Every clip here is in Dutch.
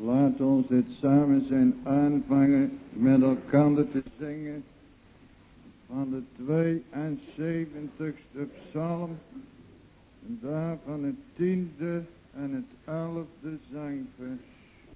Laat ons dit samen zijn aanvangen met elkaar te zingen van de 72ste psalm, en daarvan het 10e en het 11e zangvers.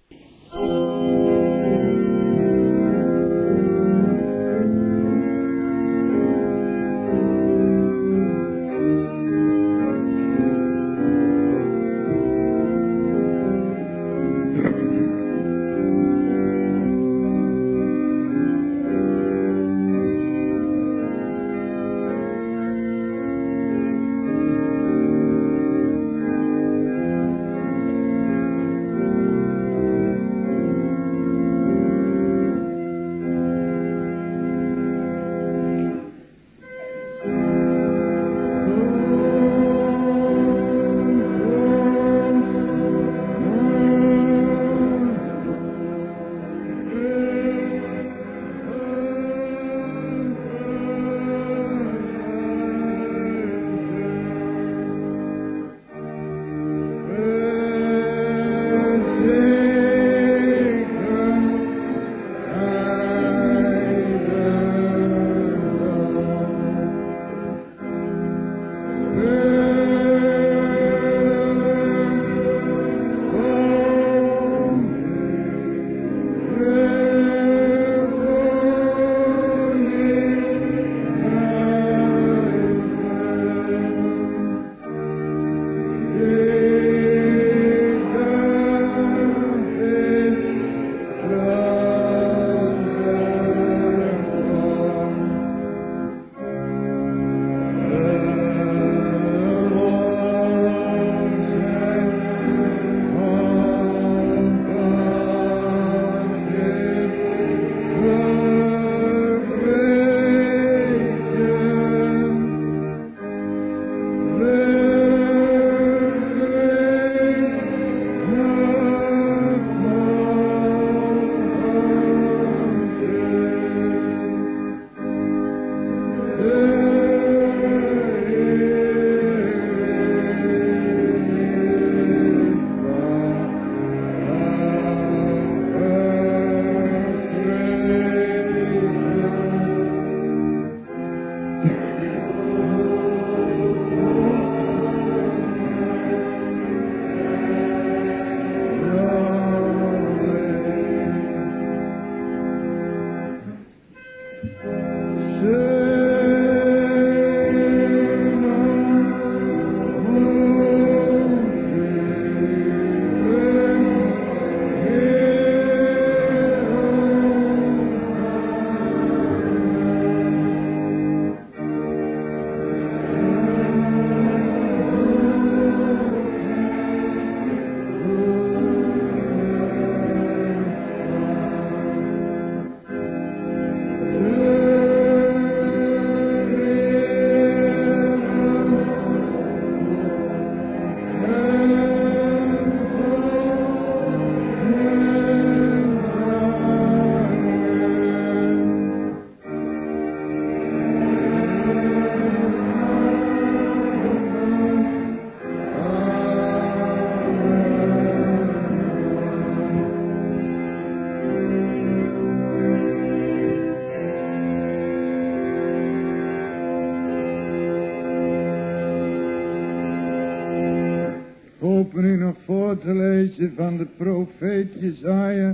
Te lezen van de profeet Jesaja,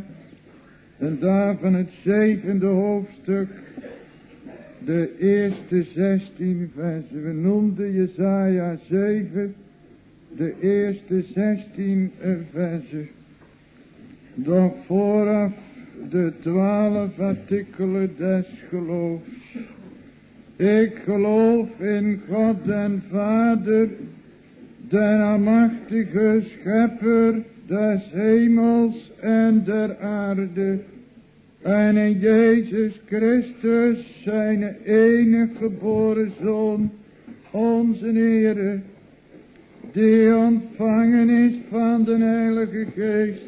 en daarvan het 7e hoofdstuk, de eerste 16 versen. We noemden Jesaja 7, de eerste 16 versen. Doch vooraf de 12 artikelen des geloofs. Ik geloof in God den Vader, den almachtige schepper des hemels en der aarde, en in Jezus Christus, zijn enige geboren Zoon, onze Heere, die ontvangen is van de Heilige Geest,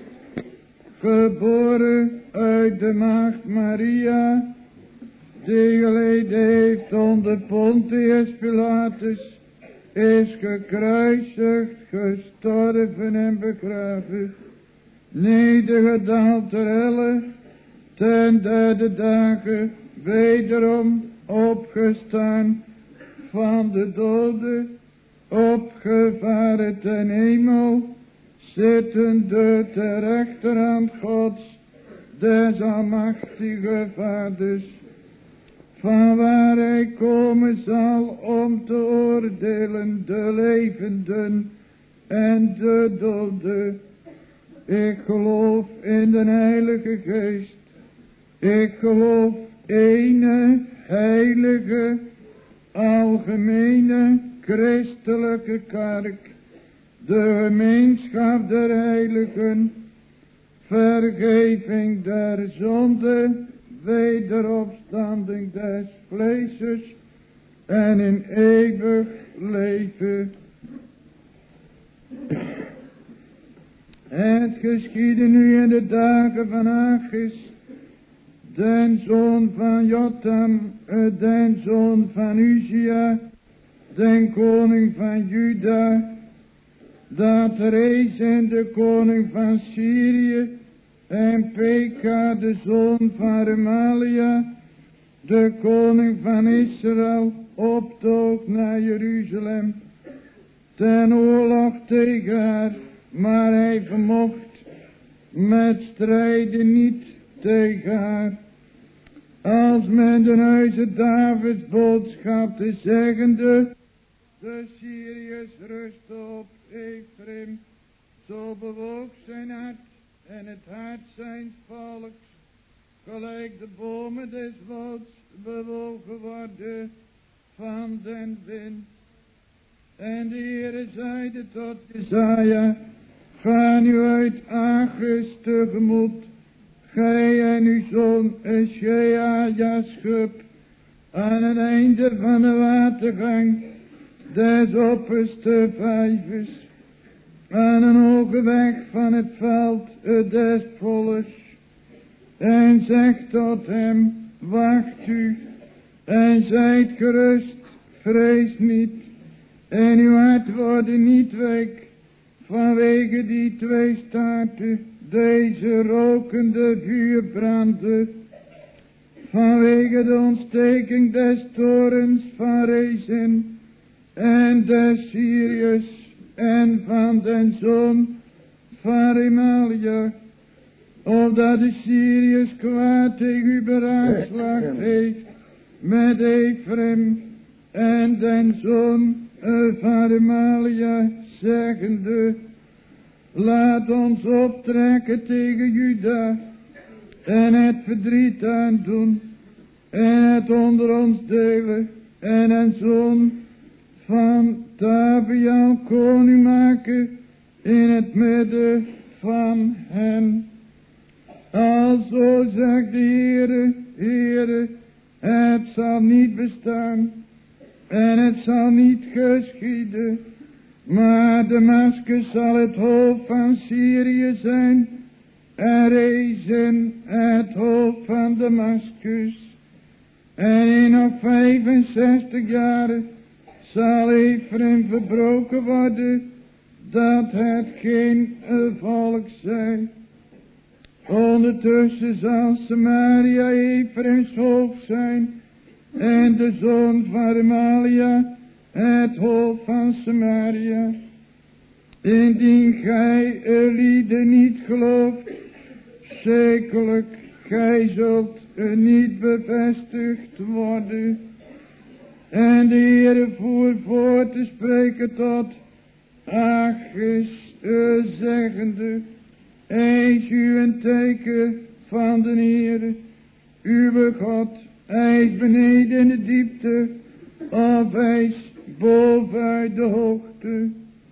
geboren uit de maagd Maria, die geleden heeft onder Pontius Pilatus, is gekruisigd, gestorven en begraven, nedergedaald ter helle, ten derde dagen wederom opgestaan van de doden, opgevaren ten hemel, zittende ter rechterhand Gods, des almachtige Vaders, van waar hij komen zal om te oordelen de levenden en de doden. Ik geloof in de Heilige Geest. Ik geloof ene heilige, algemene, christelijke kerk, de gemeenschap der heiligen, vergeving der zonde, wederopstanding des vleeses en in eeuwig leven. Het geschiedde nu in de dagen van Achis, den zoon van Jotam, den zoon van Uzia, den koning van Juda, dat Rezin de koning van Syrië en Peka de zoon van Remalia, de koning van Israël, optoog naar Jeruzalem ten oorlog tegen haar, maar hij vermocht met strijden niet tegen haar. Als men de huize Davids boodschapte zeggende, de Syriërs rusten op Ephraim, zo bewoog zijn hart en het hart zijns volks, gelijk de bomen des woods bewogen worden van den wind. En de Heere zeide tot Jesaja, ga nu uit Achis tegemoet, gij en uw zoon Eschea schub, aan het einde van de watergang des opperste vijvers, aan een hoge weg van het veld des volks, en zegt tot hem, wacht u, en zijt gerust, vrees niet, en uw hart wordt niet week, vanwege die twee staarten, deze rokende vuurbranden, vanwege de ontsteking des torens van Rezin, en des Syriërs, en van den zoon van Remalia, opdat de Syriërs kwaad tegen u beraadslaagd heeft met Ephraim en den zoon van Remalia, zeggende, laat ons optrekken tegen Juda en het verdriet aandoen en het onder ons delen en een zoon van Tabial koning maken in het midden van hen. Alzo zegt de Heere, Heere, het zal niet bestaan en het zal niet geschieden, maar Damascus zal het hoofd van Syrië zijn en Rezin het hoofd van Damascus. En in nog 65 jaren zal Ephraim verbroken worden, dat het geen volk zij. Ondertussen zal Samaria Ephraims hoofd zijn en de zoon van Remalia het hoofd van Samaria. Indien gij lieden niet gelooft, zekerlijk gij zult niet bevestigd worden. En de Heere voer voort te spreken tot Achis, zeggende, eis u een teken van de Heere, uw God, hij is beneden in de diepte, of hij is boven uit de hoogte.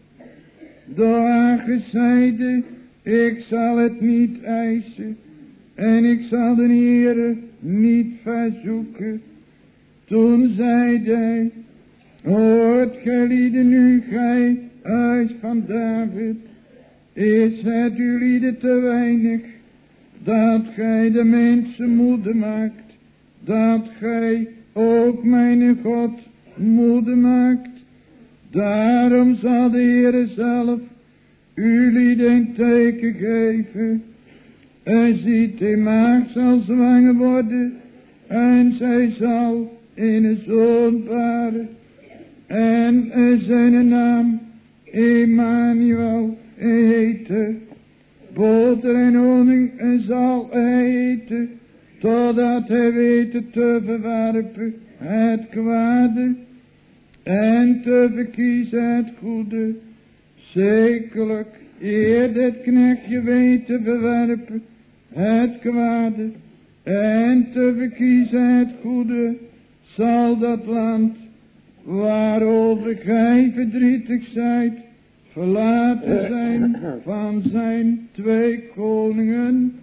Door Achis zeide, ik zal het niet eisen, en ik zal de Heere niet verzoeken. Toen zeide hij, hoort gij lieden nu, gij huis van David, is het u lieden te weinig, dat gij de mensen moede maakt, dat gij ook mijn God moede maakt. Daarom zal de Heere zelf u liet een teken geven. En ziet, die maagd zal zwanger worden. En zij zal in een zoon baren. En zijn naam Emmanuel heten. Boter en honing zal hij eten. Totdat hij weet te verwerpen het kwade. En te verkiezen het goede. Zekerlijk, eer dit knechtje weet te verwerpen het kwade. En te verkiezen het goede, zal dat land, waarover gij verdrietig zijt, verlaten zijn van zijn 2 koningen.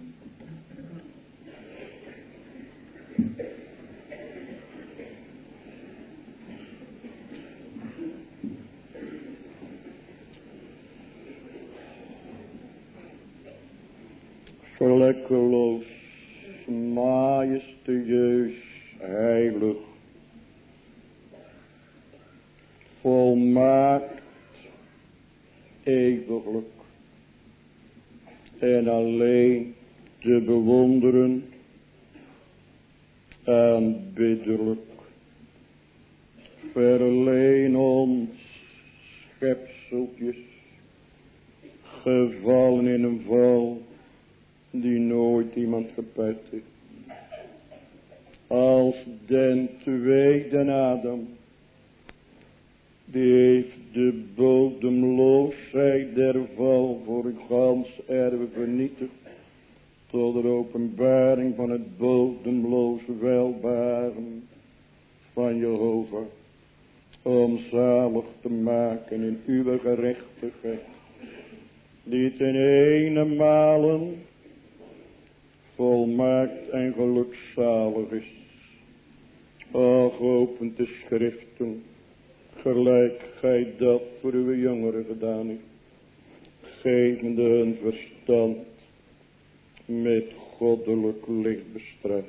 Vlekkeloos, majestueus, heilig, volmaakt, eeuwiglijk en alleen te bewonderen, aanbiddelijk. Verleen ons schepseltjes, gevallen in een val die nooit iemand gepet heeft. Als den tweede Adam, die heeft de bodemloosheid der val voor het gans erve vernietigd, tot de openbaring van het bodemloze welbaren van Jehovah, om zalig te maken in uw gerechtigheid, die ten ene malen volmaakt en gelukzalig is. Och, opent de schriften, gelijk gij dat voor uw jongeren gedaan heeft, gevende hun verstand met goddelijk licht bestraft,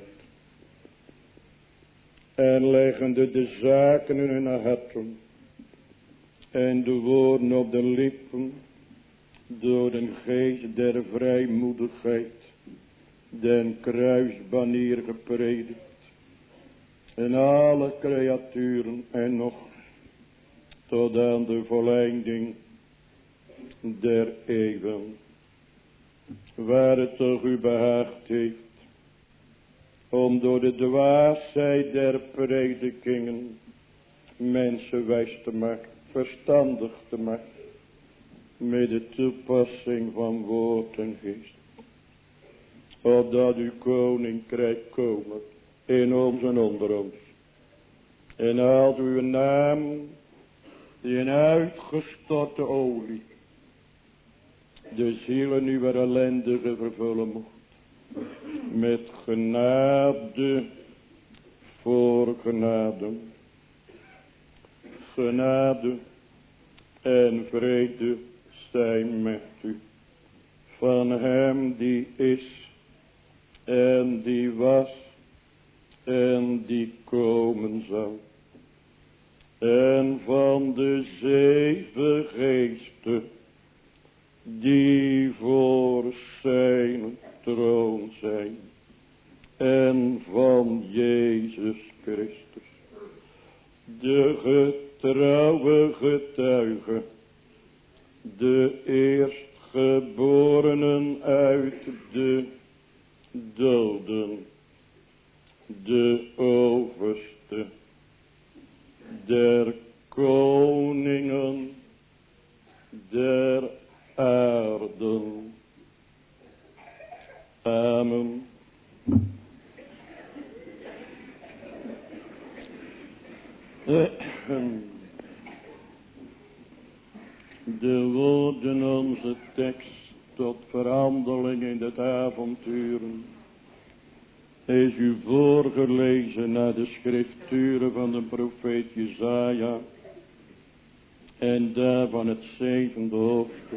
en leggende de zaken in hun harten en de woorden op de lippen, door de geest der vrijmoedigheid den kruisbanier gepredikt, en alle creaturen en nog tot aan de volleinding der eeuwen, waar het toch u behaagd heeft om door de dwaasheid der predikingen mensen wijs te maken, verstandig te maken, met de toepassing van woord en geest, opdat uw koninkrijk komen in ons en onder ons. En als uw naam, die een uitgestorte olie, de zielen uw ellendige vervullen mocht, met genade voor genade, genade en vrede zijn met u, van hem die is en die was en die komen zal, en van de 7 geesten die voor zijn troon zijn, en van Jezus Christus, de getrouwe getuige, de eerstgeborenen uit de doden, de overste der koningen der aarden. Amen. De woorden onze tekst tot verhandeling in het avonturen is u voorgelezen naar de schrifturen van de profeet Jesaja en daarvan het 7e hoofdstuk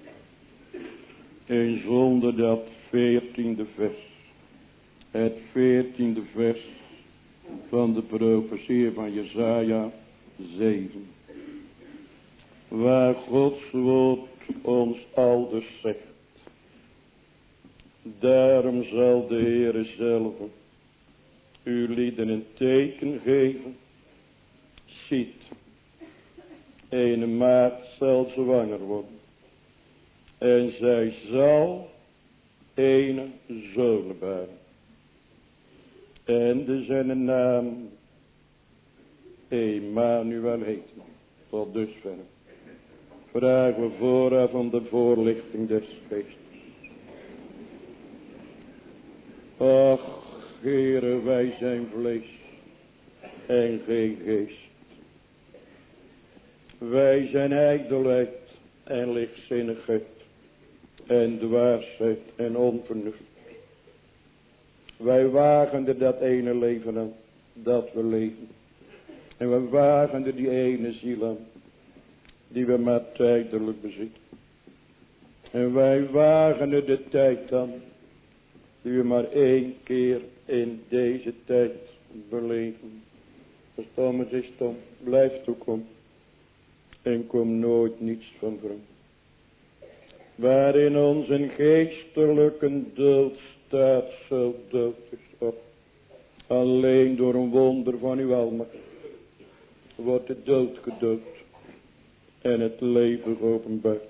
en zonder dat 14e vers, het 14e vers van de profetie van Jesaja 7, waar Gods woord ons aldus zegt. Daarom zal de Heere zelf uw lieden een teken geven. Ziet, een maagd zal zwanger worden. En zij zal een zoon baren. En de zijn naam Emmanuel heet. Tot dusver. Vragen we vooraf om de voorlichting des geestes. Ach, Heere, wij zijn vlees en geen geest. Wij zijn ijdelheid en lichtzinnigheid en dwaasheid en onvernuft. Wij wagen er dat ene leven aan, dat we leven. En we wagen er die ene ziel aan, die we maar tijdelijk bezitten. En wij wagen er de tijd aan, die we maar één keer in deze tijd beleven. Verstom het is stom, blijf toekom. En kom nooit niets van vreemd. Waarin ons een geestelijke dood staat, zo dood is op. Alleen door een wonder van uw almacht wordt de dood gedood en het leven geopenbaard.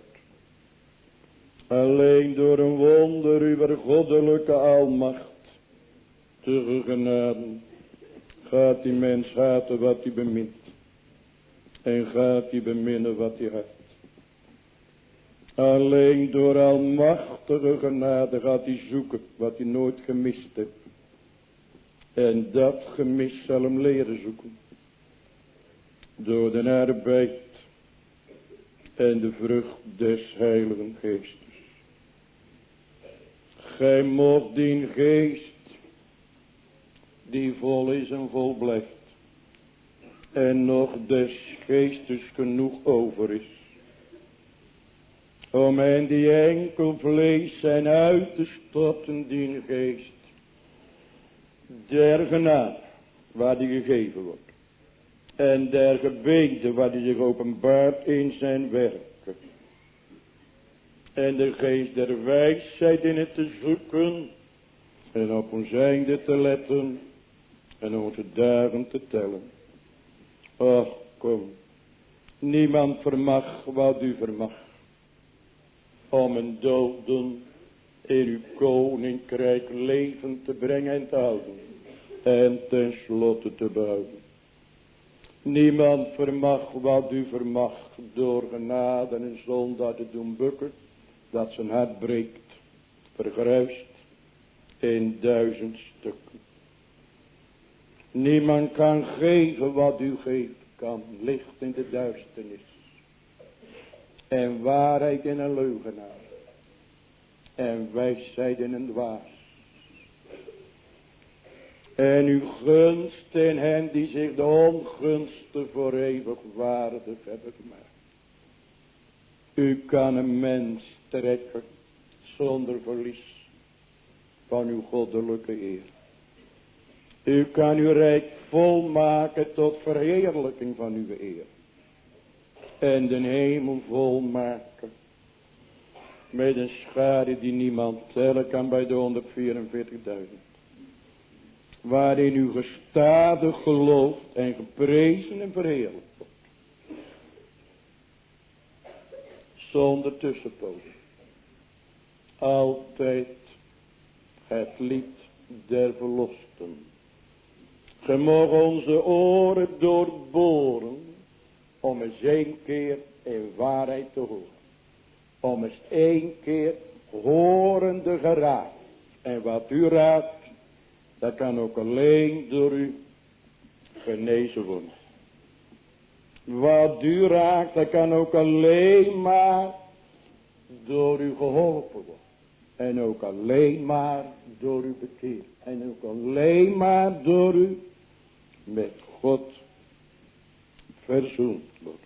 Alleen door een wonder uw goddelijke almacht te genade gaat die mens haten wat hij bemint. En gaat hij beminnen wat hij haat. Alleen door almachtige genade gaat hij zoeken wat hij nooit gemist heeft. En dat gemis zal hem leren zoeken. Door de arbeid en de vrucht des Heiligen Geestes. Gij mocht die geest die vol is en vol blijft. En nog des geestes genoeg over is. Om hen die enkel vlees zijn uit te storten, die geest. Der genade, waar die gegeven wordt. En der gebeente, waar die zich openbaart in zijn werken. En de geest der wijsheid in het te zoeken. En op ons einde te letten. En onze dagen te tellen. Och, kom. Niemand vermag wat u vermag. Om een doden in uw koninkrijk leven te brengen en te houden. En tenslotte te behouden. Niemand vermag wat u vermag door genade en een zondaar te doen bukken. Dat zijn hart breekt, vergruist in 1000 stukken. Niemand kan geven wat u geeft, kan licht in de duisternis. En waarheid in een leugenaar. En wijsheid in een dwaas. En uw gunst in hen die zich de ongunsten voor eeuwig waardig hebben gemaakt. U kan een mens trekken zonder verlies van uw goddelijke eer. U kan uw rijk volmaken tot verheerlijking van uw eer. En de hemel volmaken met een schade die niemand tellen kan bij de 144.000. Waarin u gestadig geloofd en geprezen en verheerlijkt wordt. Zonder tussenpozen. Altijd het lied der verlosten. Ge mag onze oren doorboren. Om eens 1 keer in waarheid te horen. Om eens 1 keer horende geraakt. En wat u raadt. Dat kan ook alleen door u genezen worden. Wat u raakt, dat kan ook alleen maar door u geholpen worden. En ook alleen maar door u bekeerd. En ook alleen maar door u met God verzoend wordt.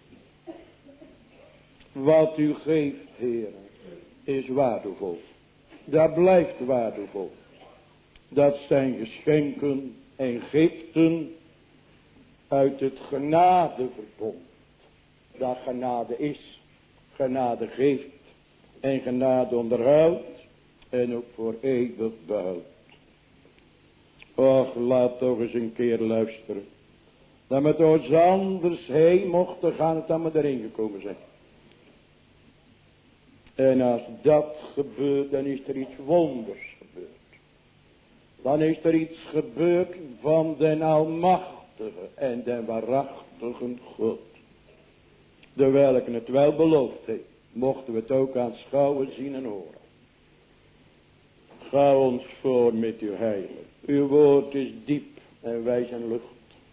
Wat u geeft, Heer, is waardevol. Dat blijft waardevol. Dat zijn geschenken en giften uit het genadeverbond. Dat genade is, genade geeft en genade onderhoudt en ook voor eeuwig behoudt. Och, laat toch eens een keer luisteren. Dat we toch eens anders heen mochten gaan dan we erin gekomen zijn. En als dat gebeurt, dan is er iets wonders gebeurd. Dan is er iets gebeurd van den almachtige en den waarachtige God. De welke het wel beloofd heeft, mochten we het ook aanschouwen, zien en horen. Ga ons voor met uw heilig. Uw woord is diep en wij zijn lucht.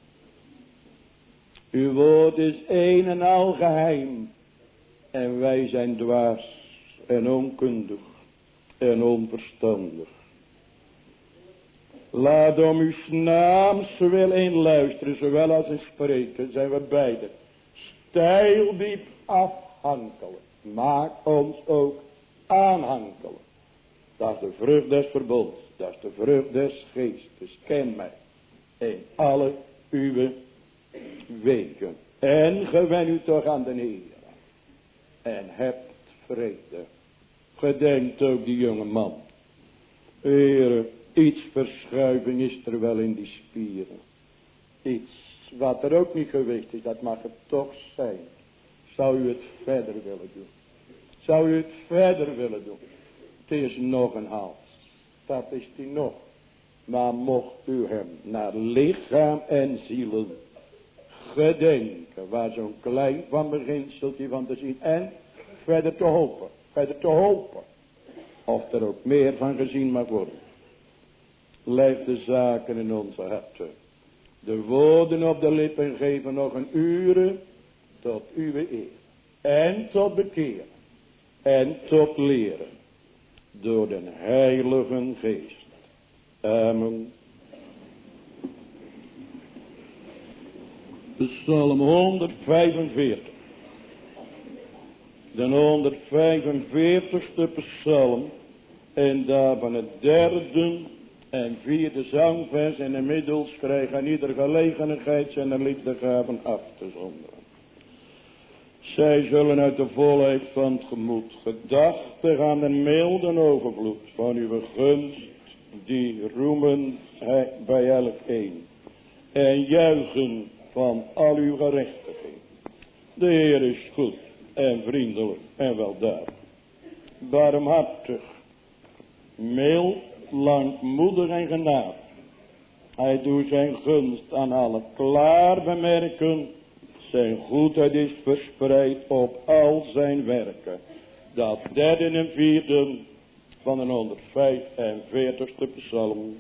Uw woord is een en al geheim en wij zijn dwaas en onkundig en onverstandig. Laat om uw naams wil in luisteren, zowel als in spreken, zijn we beide steildiep afhankelijk. Maak ons ook aanhankelijk. Dat is de vrucht des verbonds, dat is de vrucht des geestes. Ken mij in alle uw wegen. En gewen u toch aan de Heer. En hebt vrede. Gedenkt ook die jonge man. Heere, iets verschuiving is er wel in die spieren. Iets wat er ook niet geweest is, dat mag het toch zijn. Zou u het verder willen doen? Zou u het verder willen doen? Het is nog een hals. Dat is die nog. Maar mocht u hem naar lichaam en zielen gedenken. Waar zo'n klein van beginseltje van te zien. En verder te hopen. Verder te hopen. Of er ook meer van gezien mag worden. Leg de zaken in onze harten. De woorden op de lippen geven nog een uren tot uw eer. En tot bekeer. En tot leren. Door den Heilige Geest. Amen. Psalm 145. De 145ste psalm. En daarvan het derde en vierde zangvers. En inmiddels krijgen aan ieder gelegenheid zijn liefdegaven af te zonderen. Zij zullen uit de volheid van het gemoed gedachtig aan de milde overvloed van uw gunst, die roemen bij elkeen. En juichen van al uw gerechtigheid. De Heer is goed en vriendelijk en weldadig. Barmhartig, mild, langmoedig en genadig. Hij doet zijn gunst aan alle klaar bemerken. Zijn goedheid is verspreid op al zijn werken. Dat derde en vierde van de 145ste psalm.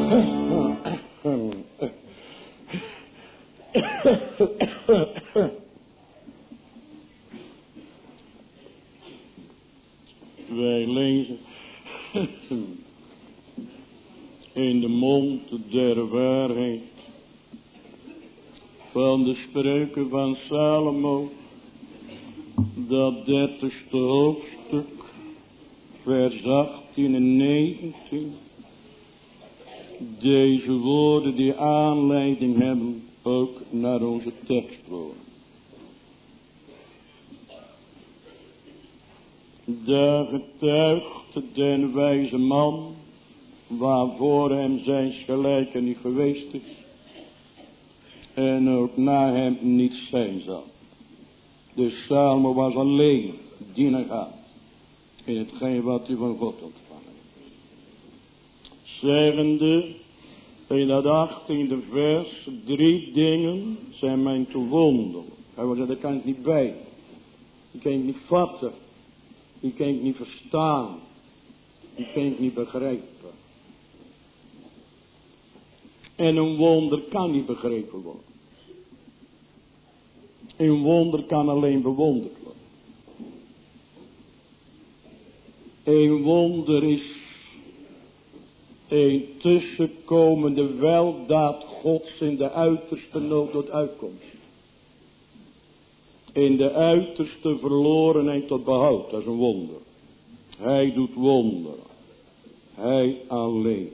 Wij lezen in de mond der waarheid van de spreuken van Salomo, dat 30ste hoofdstuk, vers 18 en 19. Deze woorden die aanleiding hebben ook naar onze tekstwoorden. Daar getuigt den wijze man, waarvoor hem zijn gelijke niet geweest is, en ook na hem niet zijn zal. Dus Salomo was alleen dienaar in hetgeen wat hij van God ontvangen heeft. Zeggende in dat 18e vers, 3 dingen zijn mij te wonderen. Hij was daar kan ik niet bij. Die kan ik niet vatten. Die kan ik niet verstaan. Die kan ik niet begrijpen. En een wonder kan niet begrepen worden. Een wonder kan alleen bewonderd worden. Een wonder is een tussenkomende weldaad Gods in de uiterste nood tot uitkomst. In de uiterste verlorenheid tot behoud. Dat is een wonder. Hij doet wonderen. Hij alleen.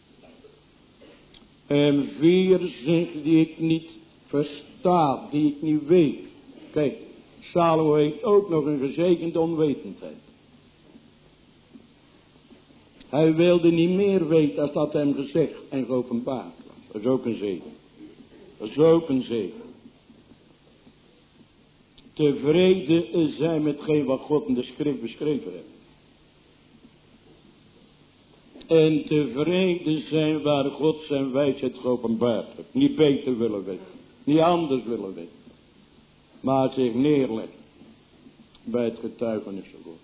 En 4 zegt die ik niet versta, die ik niet weet. Kijk, Salomo heeft ook nog een gezegende onwetendheid. Hij wilde niet meer weten als dat hem gezegd en geopenbaard was. Dat is ook een zegen. Dat is ook een zegen. Tevreden zijn met geen wat God in de schrift beschreven heeft. En tevreden zijn waar God zijn wijsheid geopenbaard heeft. Niet beter willen weten. Niet anders willen weten. Maar zich neerleggen bij het getuigenis van God.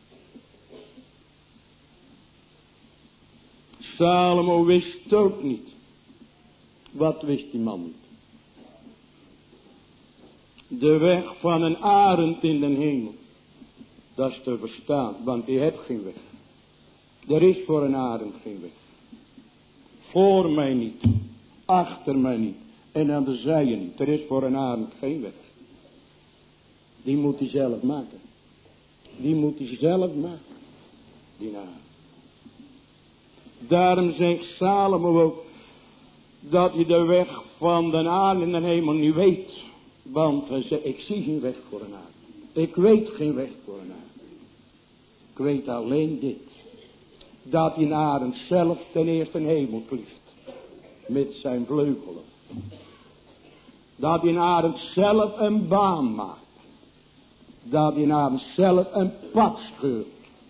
Salomo wist ook niet. Wat wist die man niet? De weg van een arend in den hemel. Dat is te verstaan, want die heeft geen weg. Er is voor een arend geen weg. Voor mij niet. Achter mij niet. En aan de zijen niet. Er is voor een arend geen weg. Die moet hij zelf maken. Die moet hij zelf maken. Die arend. Daarom zegt Salomo ook dat je de weg van de arend in de hemel niet weet. Want hij zegt, ik zie geen weg voor een arend. Ik weet geen weg voor een arend. Ik weet alleen dit. Dat die arend zelf ten eerste een hemel klieft. Met zijn vleugelen. Dat die arend zelf een baan maakt. Dat die arend zelf een pad scheurt.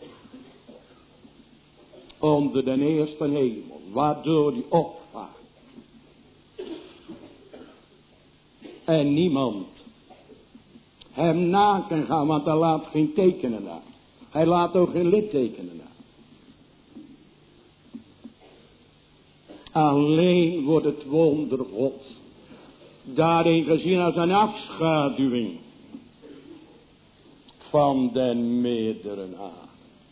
Onder de eerste hemel. Waardoor die opvaart. En niemand hem na kan gaan. Want hij laat geen tekenen na. Hij laat ook geen littekenen na. Alleen wordt het wonder God daarin gezien als een afschaduwing van den meerdere aard.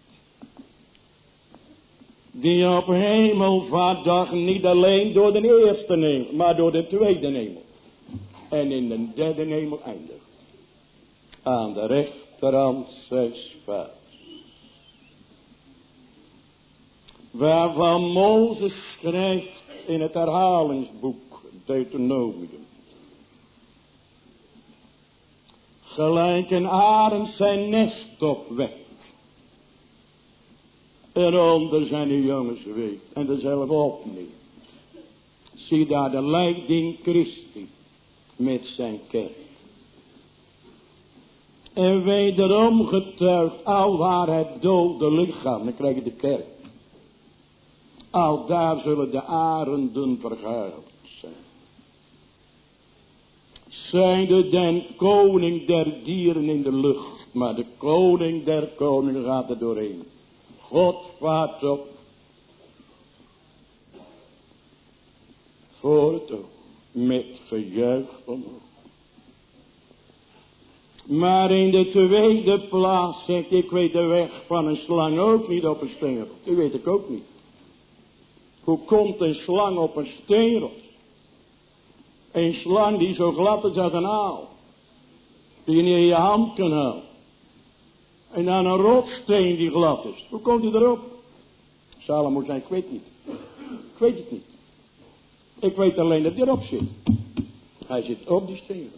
Die op hemelvaartdag niet alleen door de eerste hemel, maar door de tweede hemel. En in de derde hemel eindigt. Aan de rechterhand zijns vaders. Waarvan Mozes schrijft in het herhalingsboek Deuteronomium. Gelijk een arend zijn nest opwekt. En onder zijn jongens weet. En er zelf opneemt. Zie daar de leiding Christi. Met zijn kerk. En wederom getuigt al waar het dode lichaam. Dan krijg je de kerk. Al daar zullen de arenden vergaderd zijn. Zijnde den koning der dieren in de lucht. Maar de koning der koningen gaat er doorheen. God vaart op. voor het oog, met gejuich omhoog. Maar in de tweede plaats zegt, ik weet de weg van een slang ook niet op een steenrot. Dat weet ik ook niet. Hoe komt een slang op een steenrot? Een slang die zo glad is als een aal. Die je niet in je hand kan houden. En dan een rotsteen die glad is. Hoe komt hij erop? Salomo zei, ik weet niet. Ik weet het niet. Ik weet alleen dat hij erop zit. Hij zit op die steenrot.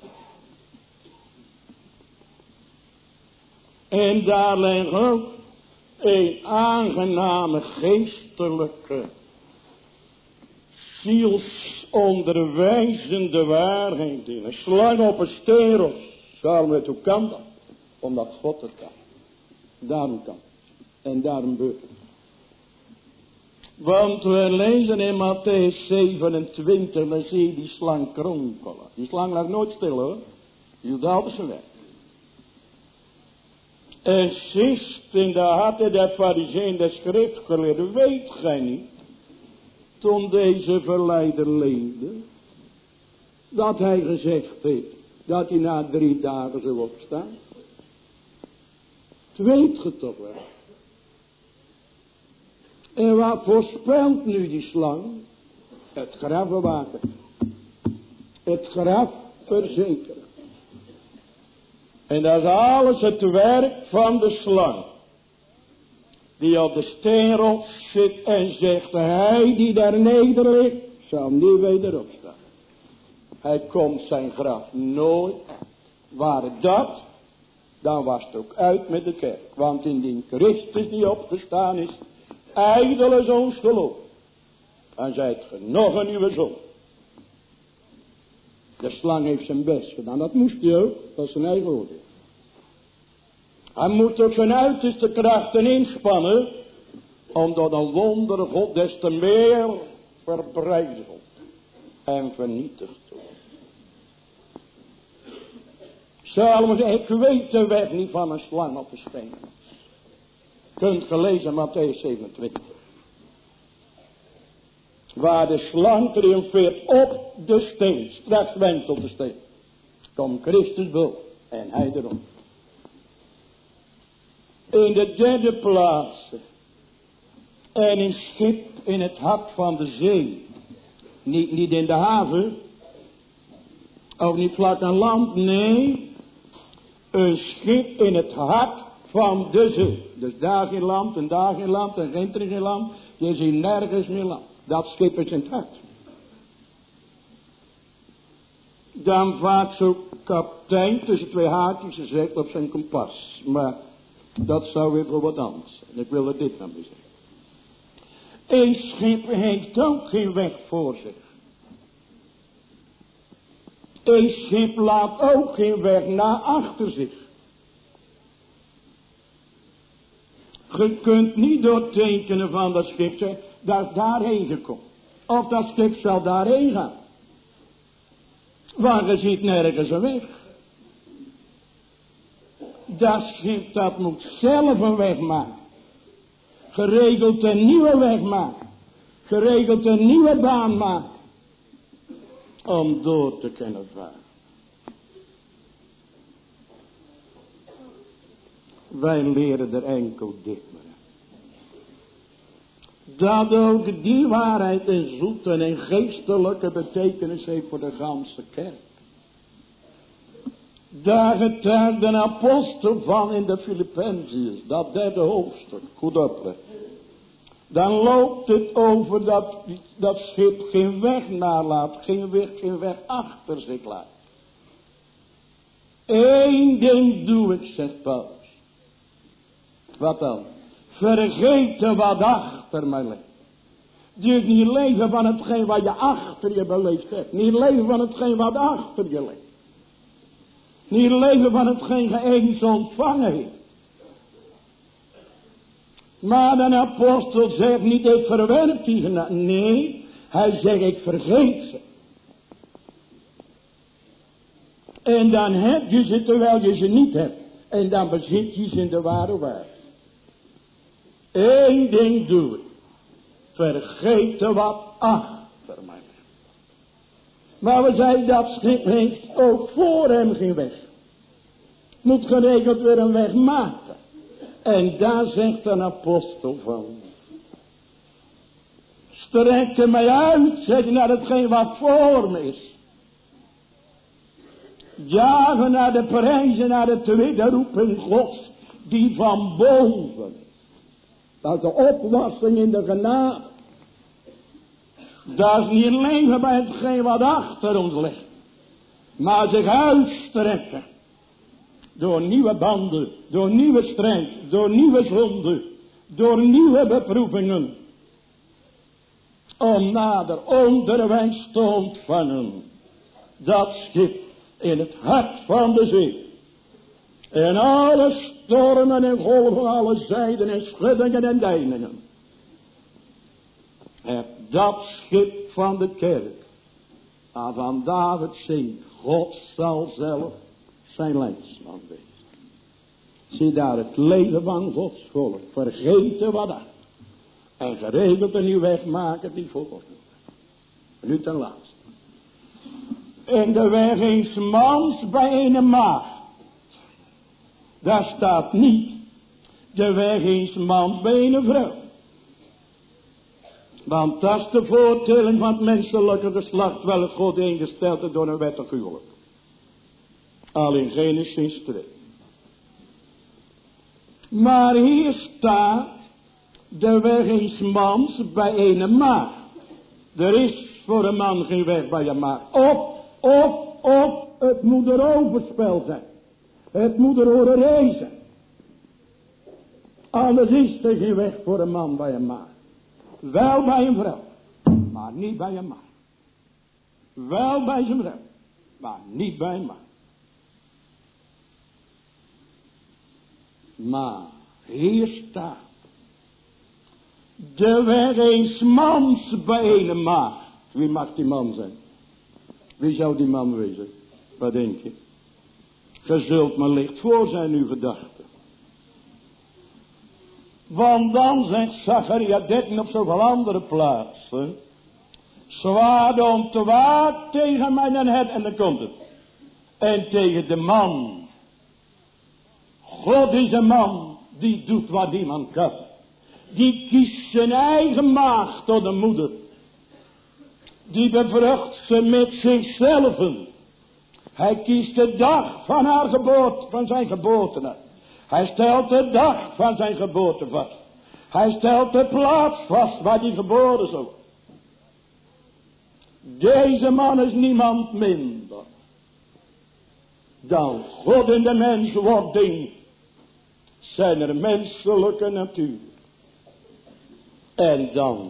En daar ligt ook een aangename geestelijke zielsonderwijzende waarheid in. Een slang op een steenrot. Salomo, hoe kan dat? Omdat God het kan. Daarom kan het. En daarom gebeurt het. Want we lezen in Mattheüs 27, dan zie je die slang kronkelen. Die slang lag nooit stil hoor. Die hield altijd zijn weg. En zist in de harten der Farizeeën, der schriftgeleerden, weet gij niet, toen deze verleider leefde, dat hij gezegd heeft, dat hij na 3 dagen zou opstaan? Dat weet ge toch wel. En wat voorspelt nu die slang? Het graf bewaken. Het graf verzekeren. En dat is alles het werk van de slang. Die op de steenrot zit en zegt, hij die daar neder ligt, zal niet weder opstaan. Hij komt zijn graf nooit uit. Waar dat, dan was het ook uit met de kerk. Want indien Christus die opgestaan is, ijdel is ons geloof. Dan zijt ge nog een nieuwe zon. De slang heeft zijn best gedaan. Dat moest hij ook. Dat is zijn eigen oordeel. Hij moet ook zijn uiterste krachten inspannen. Om door een wondere God des te meer verbrijzeld en vernietigd te worden. Salomo zei, ik weet de weg niet van een slang op de steen. Kunt gelezen Mattheüs 27. Waar de slang triomfeert op de steen. Straks wenst op de steen. Komt Christus boven en hij erom. In de derde plaats. En een schip in het hart van de zee. Niet in de haven. Ook niet vlak aan land. Nee. Een schip in het hart van de zee. Dus daar geen land en daar geen land en geen terug geen land. Je ziet nergens meer land. Dat schip is in het hart. Dan vaart zo'n kapitein tussen 2 haakjes en zegt op zijn kompas. Maar dat zou weer voor wat anders zijn. Ik wil er dit aan zeggen. Een schip heeft ook geen weg voor zich. Een schip laat ook geen weg naar achter zich. Je kunt niet door het tekenen van dat schip zeggen, dat is daarheen gekomen. Of dat schip zal daarheen gaan. Want je ziet nergens een weg. Dat schip dat moet zelf een weg maken. Geregeld een nieuwe weg maken. Geregeld een nieuwe baan maken. Om door te kunnen varen. Wij leren er enkel dit maar. Dat ook die waarheid een zoete en geestelijke betekenis heeft voor de ganse kerk. Daar getuigt de apostel van in de Filippenzen, dat 3e hoofdstuk, goed opletten. Dan loopt het over dat schip geen weg nalaat, geen weg achter zich laat. Eén ding doe ik, zegt Paulus. Wat dan? Vergeten wat achter mij ligt. Dus niet leven van hetgeen wat je achter je beleefd hebt. Niet leven van hetgeen wat achter je ligt. Niet leven van hetgeen je eens ontvangen heeft. Maar de apostel zegt niet, ik verwerp die genade. Nee, hij zegt, ik vergeet ze. En dan heb je ze terwijl je ze niet hebt. En dan bezit je ze in de ware waarheid. Eén ding doe ik. Vergeten wat achter mij ligt. Maar we zeiden dat schip heeft ook voor hem geen weg. Moet geregeld weer een weg maken. En daar zegt een apostel van. Strek mij uit, zegt hij, naar hetgeen wat voor me is. Jagen naar de prijzen, naar de tweede roeping Gods, die van boven is. Dat is de oplossing in de genade. Dat is niet leven bij hetgeen wat achter ons ligt. Maar zich uitstrekken. Door nieuwe banden, door nieuwe strijd, door nieuwe zonden, door nieuwe beproevingen. Om nader onderwijs te ontvangen. Dat schip in het hart van de zee. En alle stormen en golven, alle zijden en schuddingen en deiningen. Dat schip van de kerk. Waarvan David zingt. God zal zelf zijn leidsman wezen. Zie daar het leven van Gods volk. Vergeten wat dat. En geregeld een nieuw weg maken die voor. Nu ten laatste. In de weg eens mans bij een maagd. Daar staat niet. De weg eens mans bij een vrouw. Want dat is de voortelling van het menselijke geslacht. Wel God ingesteld heeft door een wettig huwelijk. Al in Genesis 2. Maar hier staat. De weg eens mans bij een maagd. Er is voor een man geen weg bij een maagd. Op, het moet er overspel zijn. Het moet er horen zijn. Anders is er geen weg voor een man bij een maagd. Wel bij een vrouw, maar niet bij een maagd. Wel bij zijn vrouw, maar niet bij een maagd. Maar hier staat. De weg eens mans bij een maagd. Wie mag die man zijn? Wie zou die man wezen? Wat denk je? Ge zult maar licht voor zijn uw gedachten. Want dan zegt Zacharia 13 op zoveel andere plaatsen. Zwaard om te waard tegen mijn het. En dan komt het. En tegen de man. God is een man die doet wat iemand kan. Die kiest zijn eigen maag tot een moeder. Die bevrucht ze met zichzelf. Hij kiest de dag van haar geboorte, van zijn geboorte uit. Hij stelt de dag van zijn geboorte vast. Hij stelt de plaats vast waar hij geboren is ook. Deze man is niemand minder dan God in de menswording. Zijn er menselijke natuur. En dan.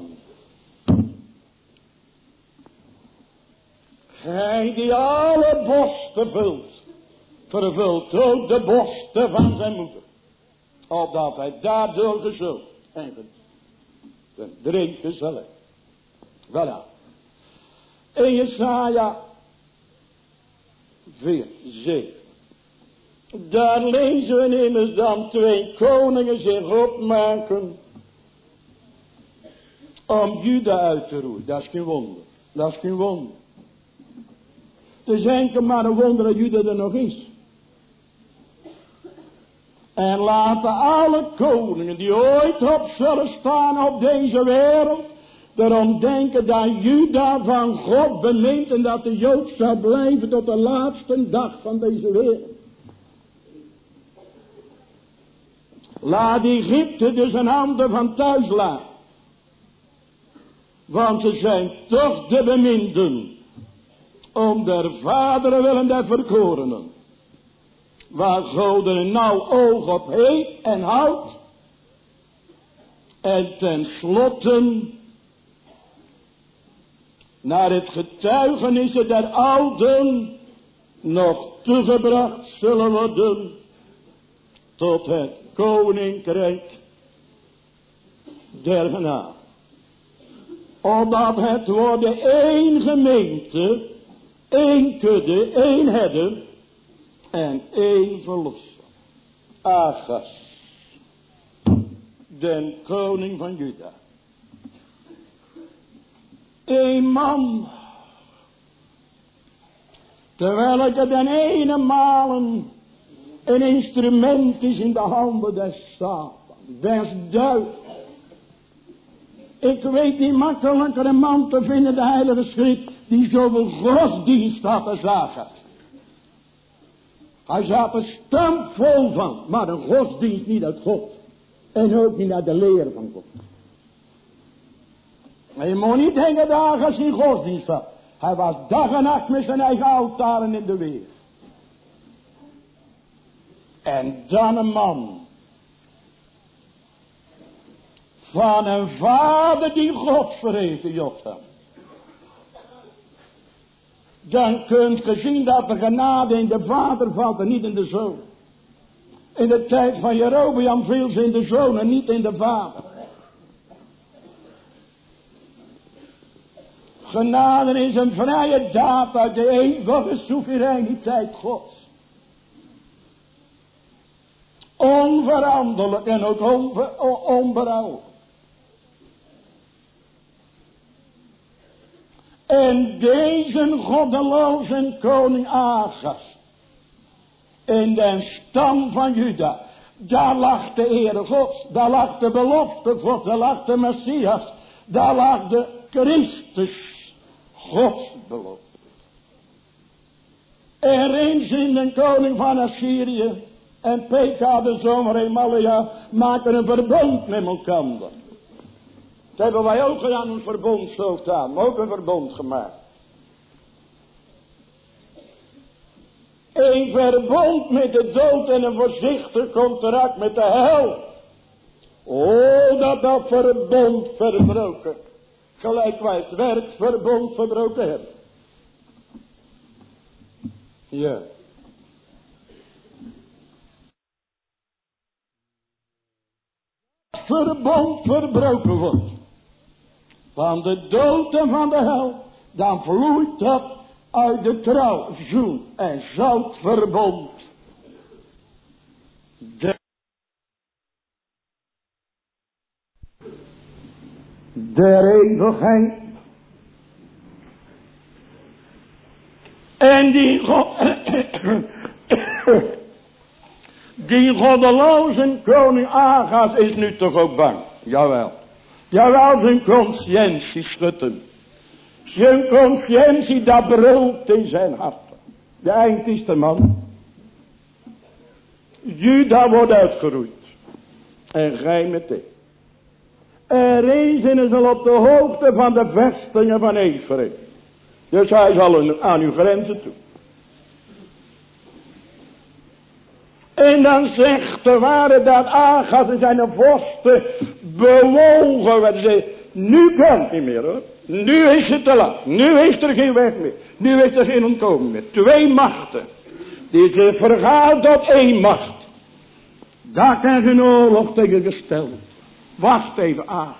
Hij die alle borsten vult. Vervult ook de borsten van zijn moeder. Opdat hij daardoor gezond en drinken zal. Voilà. In Jesaja 4:7. Daar lezen we immers dan 2 koningen zich opmaken. Om Juda uit te roeien. Dat is geen wonder. Dat is geen wonder. Het is enkel maar een wonder dat Juda er nog is. En laten alle koningen die ooit op zullen staan op deze wereld. Daarom denken dat Juda van God bemint. En dat de Jood zal blijven tot de laatste dag van deze wereld. Laat Egypte dus een handen van thuis laten. Want ze zijn toch de beminden. Om der vaderen willen der verkorenen. Waar God een nauw oog op heeft en houdt. En tenslotte. Naar het getuigenissen der ouden. Nog toegebracht zullen worden. Tot het koninkrijk der genade. Opdat het worden één gemeente, één kudde, één herder en één verlosser. Achas, den koning van Juda. Een man Terwijl het den ene malen een instrument is in de handen des Satan. Des duivels. Ik weet niet makkelijker een man te vinden, de Heilige Schrift, die zoveel godsdienst had als Agab. Hij zat er stampvol van, maar een godsdienst niet uit God. En ook niet naar de leer van God. Maar je moet niet denken dat Agab geen godsdienst had. Hij was dag en nacht met zijn eigen altaren in de weer. En dan een man. Van een vader die God verheette, Jotam. Dan kunt je zien dat de genade in de vader valt en niet in de zoon. In de tijd van Jerobeam viel ze in de zoon en niet in de vader. Genade is een vrije daad uit de eeuwige soevereiniteit Gods. Onveranderlijk en ook onberouwelijk. En deze goddeloze koning Agas, in den stam van Juda, daar lag de Heere Gods, daar lag de belofte Gods, daar lag de Messias, daar lag de Christus Gods belofte. Er eens in de koning van Assyrië en Pekah de zoon Remalia maken een verbond met elkaar. Dat hebben wij ook gedaan, een verbond zo aan, maar ook een verbond gemaakt. Een verbond met de dood en een voorzichtig contract met de hel. Oh, dat verbond verbroken. Gelijk wij het werkverbond verbroken hebben. Ja. Verbond verbroken wordt. Van de dood en van de hel. Dan vloeit dat uit de trouw, zoen en zout verbond. Der eeuwigheid. En die goddeloze koning Agas is nu toch ook bang. Jawel. Jawel, zijn conscientie schudt hem. Zijn conscientie, dat brult in zijn hart. De eind is de man. Juda wordt uitgeroeid. En gij meteen. Er is al op de hoogte van de vestingen van Ephraim. Dus hij zal aan uw grenzen toe. En dan zegt de ware dat Agas en zijn vorsten bewogen werden. Nu kan het niet meer hoor. Nu is het te laat. Nu is er geen weg meer. Nu is er geen ontkomen meer. Twee machten. Die zich vergaan tot één macht. Daar kan geen oorlog tegen gesteld. Wacht even, Agas.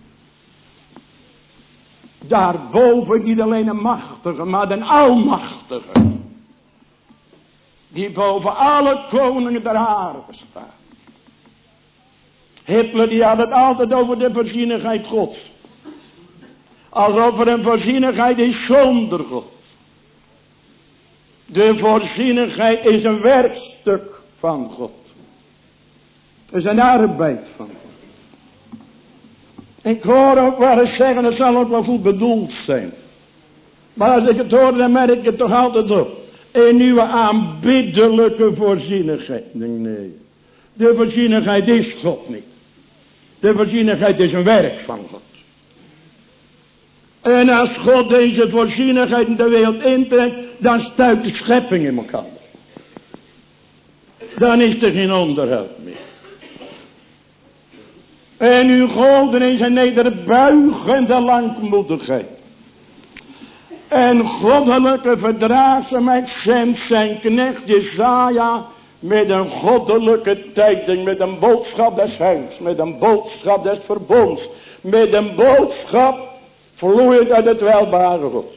Daarboven niet alleen een machtige, maar een almachtige. Die boven alle koningen der aarde staat. Hitler die had het altijd over de voorzienigheid Gods. Alsof er een voorzienigheid is zonder God. De voorzienigheid is een werkstuk van God. Het is een arbeid van God. Ik hoor ook wel eens zeggen, het zal ook wel goed bedoeld zijn. Maar als ik het hoor, dan merk ik het toch altijd op. In uw aanbiddelijke voorzienigheid. Nee. De voorzienigheid is God niet. De voorzienigheid is een werk van God. En als God deze voorzienigheid in de wereld intrekt, dan stuit de schepping in elkaar. Dan is er geen onderhoud meer. En uw golden is een nederbuigende langmoedigheid. En goddelijke verdraagzaamheid zendt zijn knecht Jesaja met een goddelijke tijding, met een boodschap des heils, met een boodschap des verbonds, met een boodschap vloeit uit het welbare God.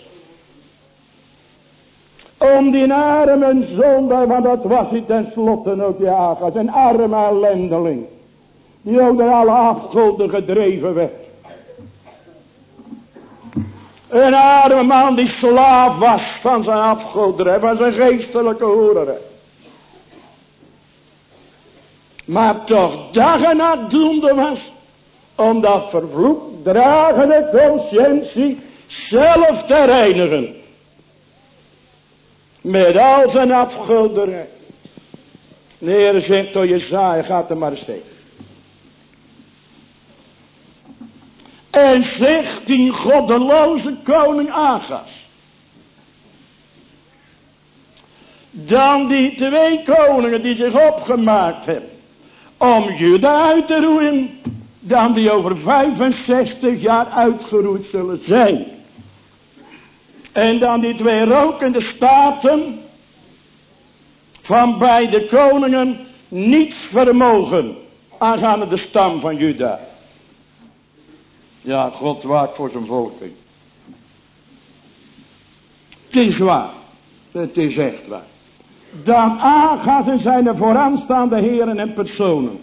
Om die arme zondaar, want dat was hij tenslotte ook, die Agas, een arme ellendeling, die ook door alle afgoden gedreven werd. Een arme man die slaaf was van zijn afgoderij, van zijn geestelijke hoererij. Maar toch dag en nacht doende was om dat vervloekt dragende conscientie zelf te reinigen. Met al zijn afgoderij. De Heer zegt door Jesaja, gaat er maar eens heen. En zegt die goddeloze koning Agas. Dan die 2 koningen die zich opgemaakt hebben om Juda uit te roeien, dan die over 65 jaar uitgeroeid zullen zijn. En dan die 2 rokende staten van beide koningen niets vermogen aangaande de stam van Juda. Ja, God waakt voor zijn volk. Het is waar. Het is echt waar. Dan Agas en zijn vooraanstaande heren en personen.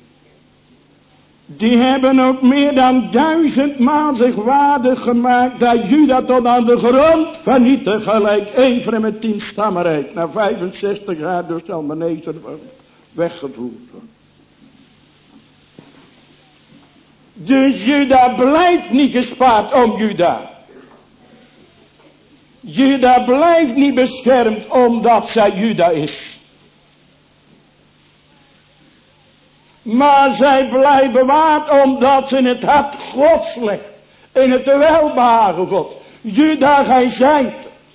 Die hebben ook meer dan 1000 maal zich waardig gemaakt dat Juda tot aan de grond vernietigt, gelijk Efraim met 10 stammenrijk. Na 65 jaar door Salmaneser weggevoerd. Dus Juda blijft niet gespaard om Juda. Juda blijft niet beschermd omdat zij Juda is. Maar zij blijft bewaard omdat ze in het hart Gods ligt. In het welbehagen God. Juda, gij zijt.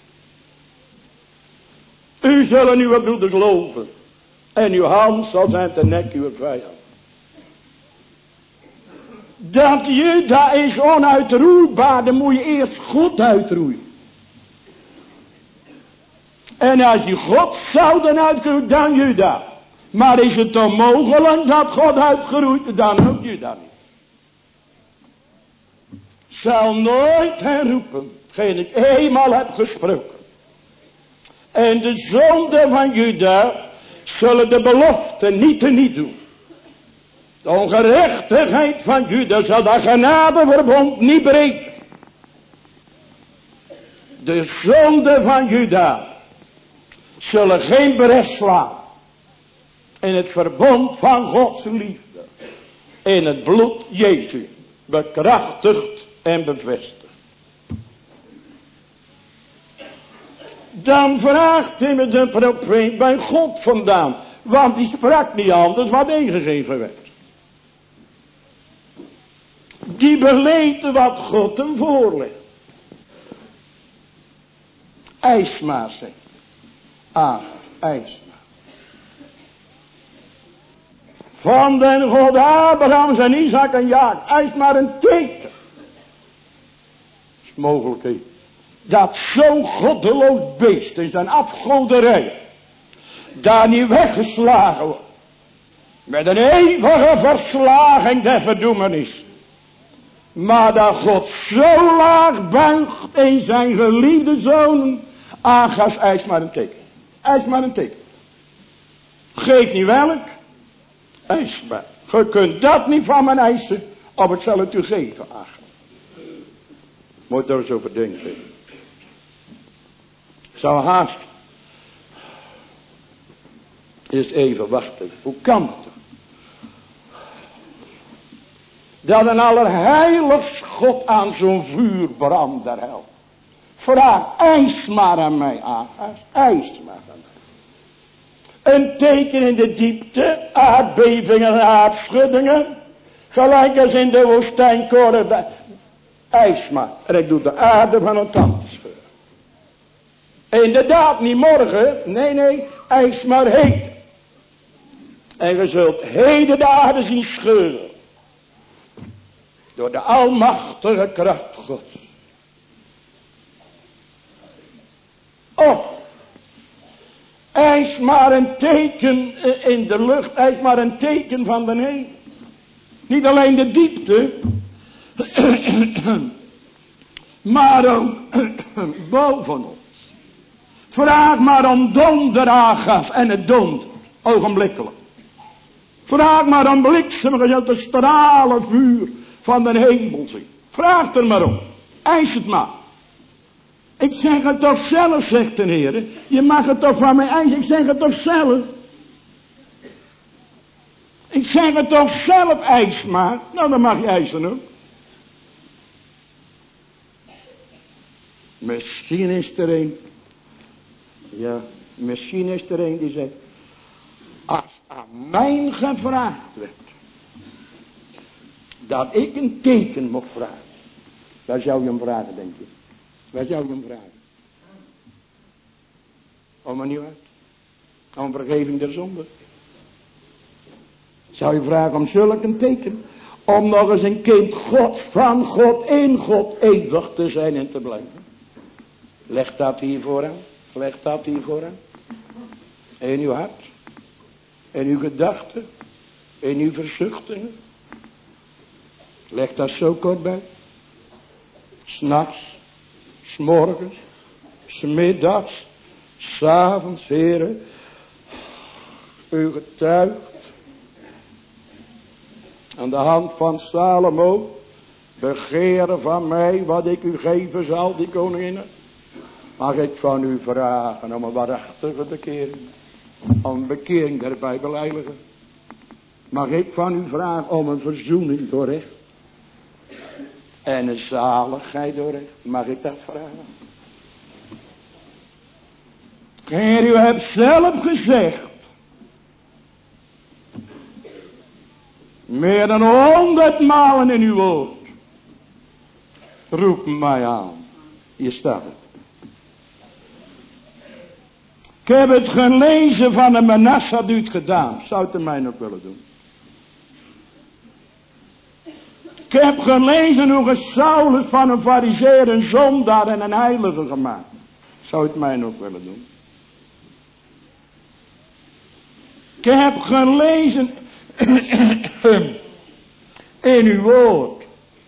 U zullen uw broeders loven. En uw hand zal zijn te nek uw vijand. Dat Juda is onuitroeibaar, dan moet je eerst God uitroeien. En als je God zou dan uitroeien, dan Juda. Maar is het onmogelijk dat God uitgeroeid, dan ook Juda niet. Zal nooit herroepen, hetgeen ik eenmaal heb gesproken. En de zonden van Juda zullen de belofte niet doen. De ongerechtigheid van Juda zal dat genadeverbond niet breken. De zonden van Juda zullen geen bres slaan in het verbond van Gods liefde. In het bloed Jezus bekrachtigd en bevestigd. Dan vraagt hij met de profeet bij God vandaan. Want die sprak niet anders wat ingegeven werd. Die beleed wat God hem voorlegt. Eisma zegt. Eisma. Van den God Abraham en Isaac en Jacob. Eis maar een teken. Is mogelijk. Dat zo'n goddeloos beest in zijn afgoderij daar niet weggeslagen wordt. Met een eeuwige verslaging der verdoemenis. Maar dat God zo laag buigt in zijn geliefde zoon. Agas, eis maar een teken. Eis maar een teken. Geef niet welk. Eis maar. Je kunt dat niet van me eisen. Of ik zal het u geven, Agas. Moet er eens over denken. Ik zal haast. Eens even wachten. Hoe kan het? Dat een allerheiligst God aan zo'n vuur brandt der hel. Vraag, eis maar aan mij, Agas. Eis maar aan mij. Een teken in de diepte, aardbevingen en aardschuddingen. Gelijk als in de woestijnkoren. Eis maar. En ik doe de aarde van een kant te scheuren. Inderdaad, niet morgen. Nee. Eis maar heden. En je zult heden de aarde zien scheuren. Door de almachtige kracht Gods. Of. Eis maar een teken in de lucht. Eis maar een teken van de hemel. Niet alleen de diepte. Maar ook boven ons. Vraag maar om donder, Agas, en het donder. Ogenblikkelijk. Vraag maar om bliksem, je zult de stralen vuur van de hemel zien. Vraag er maar om. Eis het maar. zeg het toch zelf, zegt de Heer. Je mag het toch van mij eisen. Ik zeg het toch zelf. Ik zeg het toch zelf, eis maar. Nou, dan mag je eisen ook. Misschien is er een. Ja, misschien is er een die zegt. Als aan mij gevraagd werd. Dat ik een teken mocht vragen. Waar zou je hem vragen, denk je? Waar zou je hem vragen? Om een nieuwheid. Om vergeving der zonde. Zou je vragen om zulk een teken? Om nog eens een kind God, van God, in God, eeuwig te zijn en te blijven. Leg dat hier vooraan. Leg dat hier vooraan. In uw hart. In uw gedachten. In uw verzuchtingen. Leg dat zo kort bij. 's Nachts. 's Morgens. 's Middags. 's Avonds, heren. U getuigt. Aan de hand van Salomo. Begeren van mij wat ik u geven zal, die koninginnen. Mag ik van u vragen om een waarachtige bekering. Om een bekering der Bijbelheiligen. Mag ik van u vragen om een verzoening door recht. En een zaligheid door recht. Mag ik dat vragen? Heer, u hebt zelf gezegd. Meer dan 100 malen in uw woord. Roep mij aan. Hier staat het. Ik heb het gelezen van de Manasse had u het gedaan. Zou het er mij nog willen doen? Ik heb gelezen hoe ge Saulus van een farizeer, een zondaar en een heilige gemaakt. Zou het mij nog willen doen? Ik heb gelezen in uw woord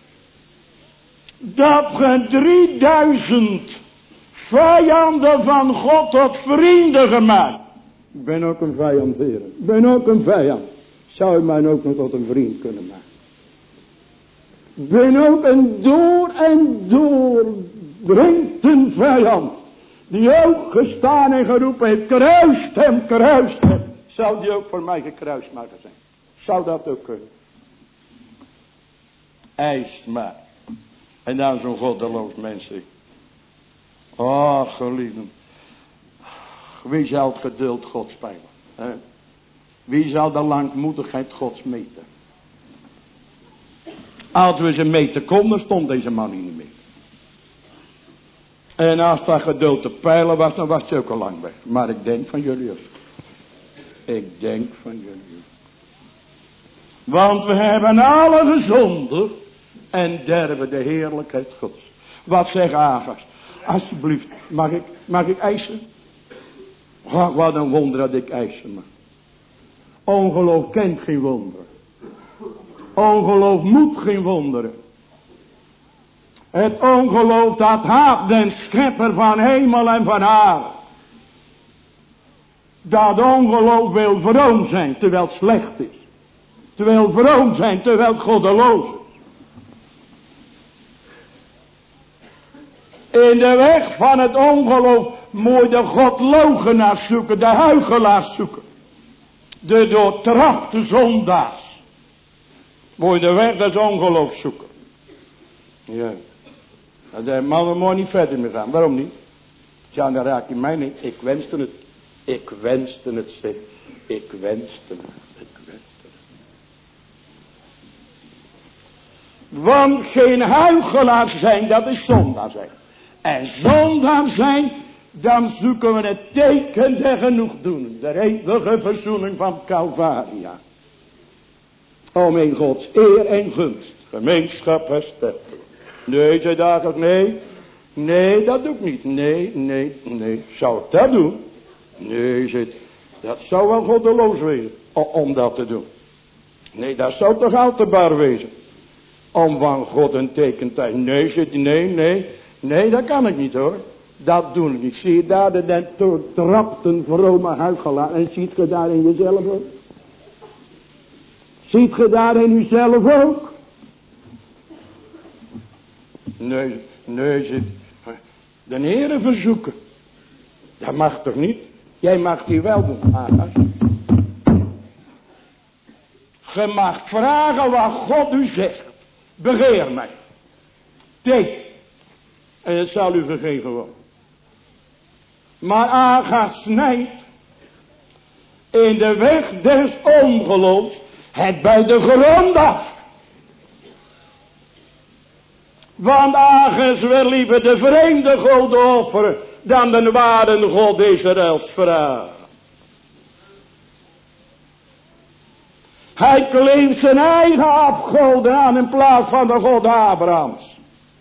dat ge 3000 vijanden van God tot vrienden gemaakt. Ik ben ook een vijand, heren. Ik ben ook een vijand. Zou u mij ook nog tot een vriend kunnen maken? Ik ben ook een door en door dringend vijand. Die ook gestaan en geroepen heeft. Kruist hem, kruist hem. Zou die ook voor mij gekruist mogen zijn? Zou dat ook kunnen? Eist maar. En dan zo'n goddeloos mens. Oh, geliefden. Wie zal het geduld Gods peilen? Hè? Wie zal de langmoedigheid Gods meten? Als we ze meten konden, stond deze man hier niet meer. En als dat geduld te peilen was, dan was hij ook al lang weg. Maar ik denk van jullie ook. Ik denk van jullie. Want we hebben alle gezondigd en derven de heerlijkheid Gods. Wat zegt Agas? Alsjeblieft, mag ik eisen? Oh, wat een wonder dat ik eisen mag. Ongeloof kent geen wonderen. Ongeloof moet geen wonderen. Het ongeloof dat haat den schepper van hemel en van aarde. Dat ongeloof wil vroom zijn terwijl het slecht is. Terwijl vroom zijn terwijl het goddeloos is. In de weg van het ongeloof moet je de godloochenaars zoeken, de huichelaars zoeken. De doortrapte zondaars. Moet je de weg des ongeloof zoeken. Ja. En de mannen moet niet verder mee gaan. Waarom niet? Ja, dan raak je mij niet. Ik wenste het. Ik wenste het, zeg. Ik wenste het. Ik wenste het. Want geen huichelaar zijn, dat is zondaar zijn. En zondaar zijn, dan zoeken we het teken der genoegdoening. De eeuwige verzoening van Calvaria. Om in Gods eer en gunst, gemeenschap herstellen. Nee, zei David, nee. Nee, dat doe ik niet. Nee. Zou ik dat doen? Nee, zit. Dat zou wel goddeloos wezen. Om dat te doen. Nee, dat zou toch al te bar wezen. Om van God een teken te hebben. Nee, zit. Nee, dat kan ik niet hoor. Dat doe ik niet. Zie je daar de doortrapte vrome huichelaar. En ziet je daar in jezelf ook? Ziet je daar in uzelf ook? Nee, zit. De Heere verzoeken. Dat mag toch niet? Jij mag die wel doen, Agas. Je mag vragen wat God u zegt. Begeer mij. Teken. En het zal u vergeven worden. Maar Agas snijdt in de weg des ongeloofs het bij de grond af. Want Agas wil liever de vreemde God offeren dan de ware God Israëls vragen. Hij claimt zijn eigen afgoden aan in plaats van de God Abrahams.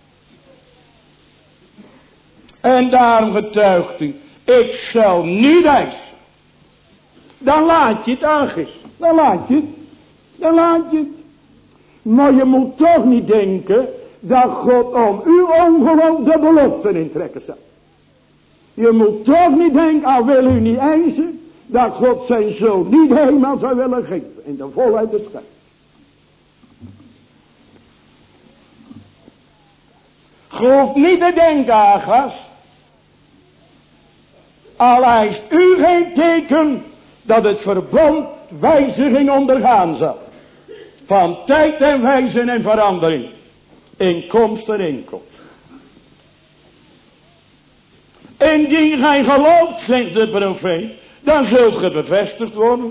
En daarom getuigt hij, ik zal niet eisen. Dan laat je het, Agas. Dan laat je het. Dan laat je het. Maar je moet toch niet denken dat God om uw ongeloof de beloften intrekken zal. Je moet toch niet denken, al wil u niet eisen, dat God zijn zoon niet helemaal zou willen geven. In de volheid des schijns. Je hoeft niet te denken, Agas. Al eist u geen teken dat het verbond wijziging ondergaan zal. Van tijd en wijze en verandering. Inkomst en inkomst. Indien gij gelooft, zegt de profeet, dan zult ge bevestigd worden.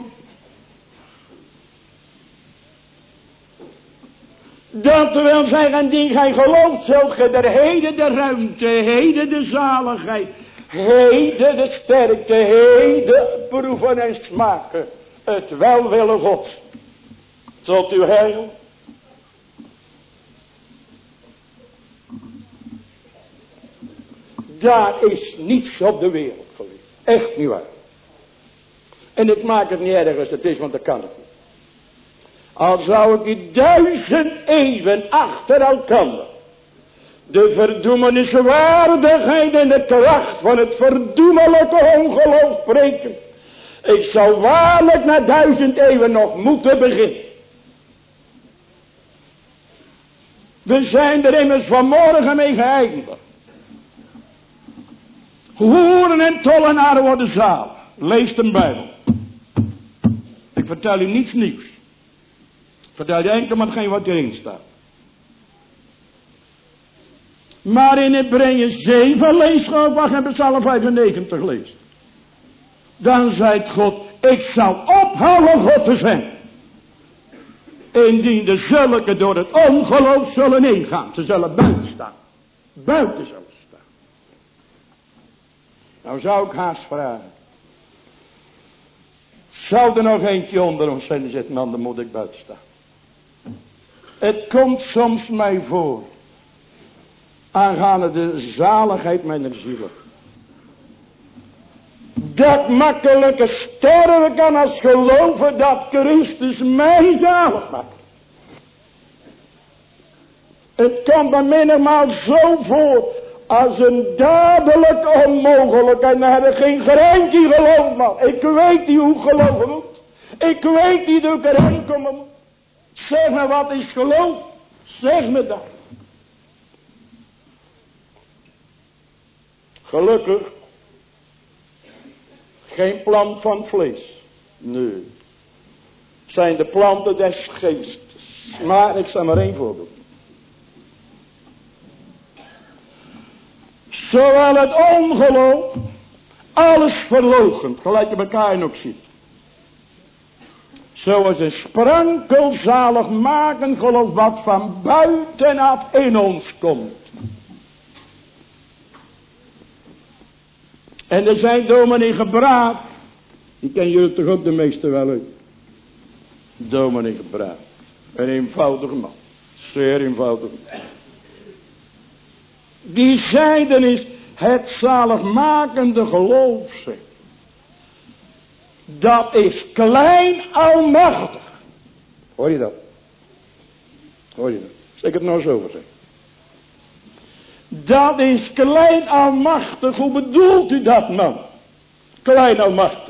Dat wil zeggen, indien gij gelooft, zult ge er heden de ruimte, heden de zaligheid, heden de sterkte, heden proeven en smaken. Het welwillen Gods. Tot uw heil. Daar is niets op de wereld geweest. Echt niet waar. En ik maak het niet erg als het is, want dat kan het niet. Al zou ik die 1000 eeuwen achter elkaar de verdoemeniswaardigheid en de kracht van het verdoemelijke ongeloof spreken. Ik zou waarlijk na 1000 eeuwen nog moeten beginnen. We zijn er immers vanmorgen mee geëindigd. Hoeren en tollenaren worden zalig. Lees de Bijbel. Ik vertel u niets nieuws. Ik vertel je enkel maar hetgeen wat erin staat. Maar in Hebreeën 7 lees je ook wat in Psalm 95 leest. Dan zei God, ik zal ophouden God te zijn. Indien de zulken door het ongeloof zullen ingaan. Ze zullen buiten staan. Buiten zullen staan. Nou zou ik haast vragen. Zou er nog eentje onder ons zijn die zegt, man, dan moet ik buiten staan. Het komt soms mij voor. Aangaande de zaligheid mijner ziel. Dat makkelijke sterven kan als geloven dat Christus mij zalig maakt. Het komt bij menigmaal zo voor als een dadelijk onmogelijkheid. Dan heb ik geen greintje geloof, man. Ik weet niet hoe geloven moet. Ik weet niet hoe ik erin komen moet. Zeg me wat is geloof. Zeg me dat. Gelukkig. Geen plant van vlees. Nee. Zijn de planten des geestes. Maar ik zal maar één voorbeeld. Zowel het ongeloof. Alles verloochend. Gelijk je elkaar ook ziet. Zoals een sprankelzaligmakend geloof wat van buitenaf in ons komt. En er zijn dominee Gebraad. Die ken jullie toch ook de meeste wel uit. Dominee Gebraad. Een eenvoudige man. Zeer eenvoudig. Die zeiden is het zaligmakende geloof. Dat is klein almachtig. Hoor je dat? Hoor je dat? Zeg ik het nou zo zeggen. Dat is klein almachtig. Hoe bedoelt u dat, man? Klein almachtig.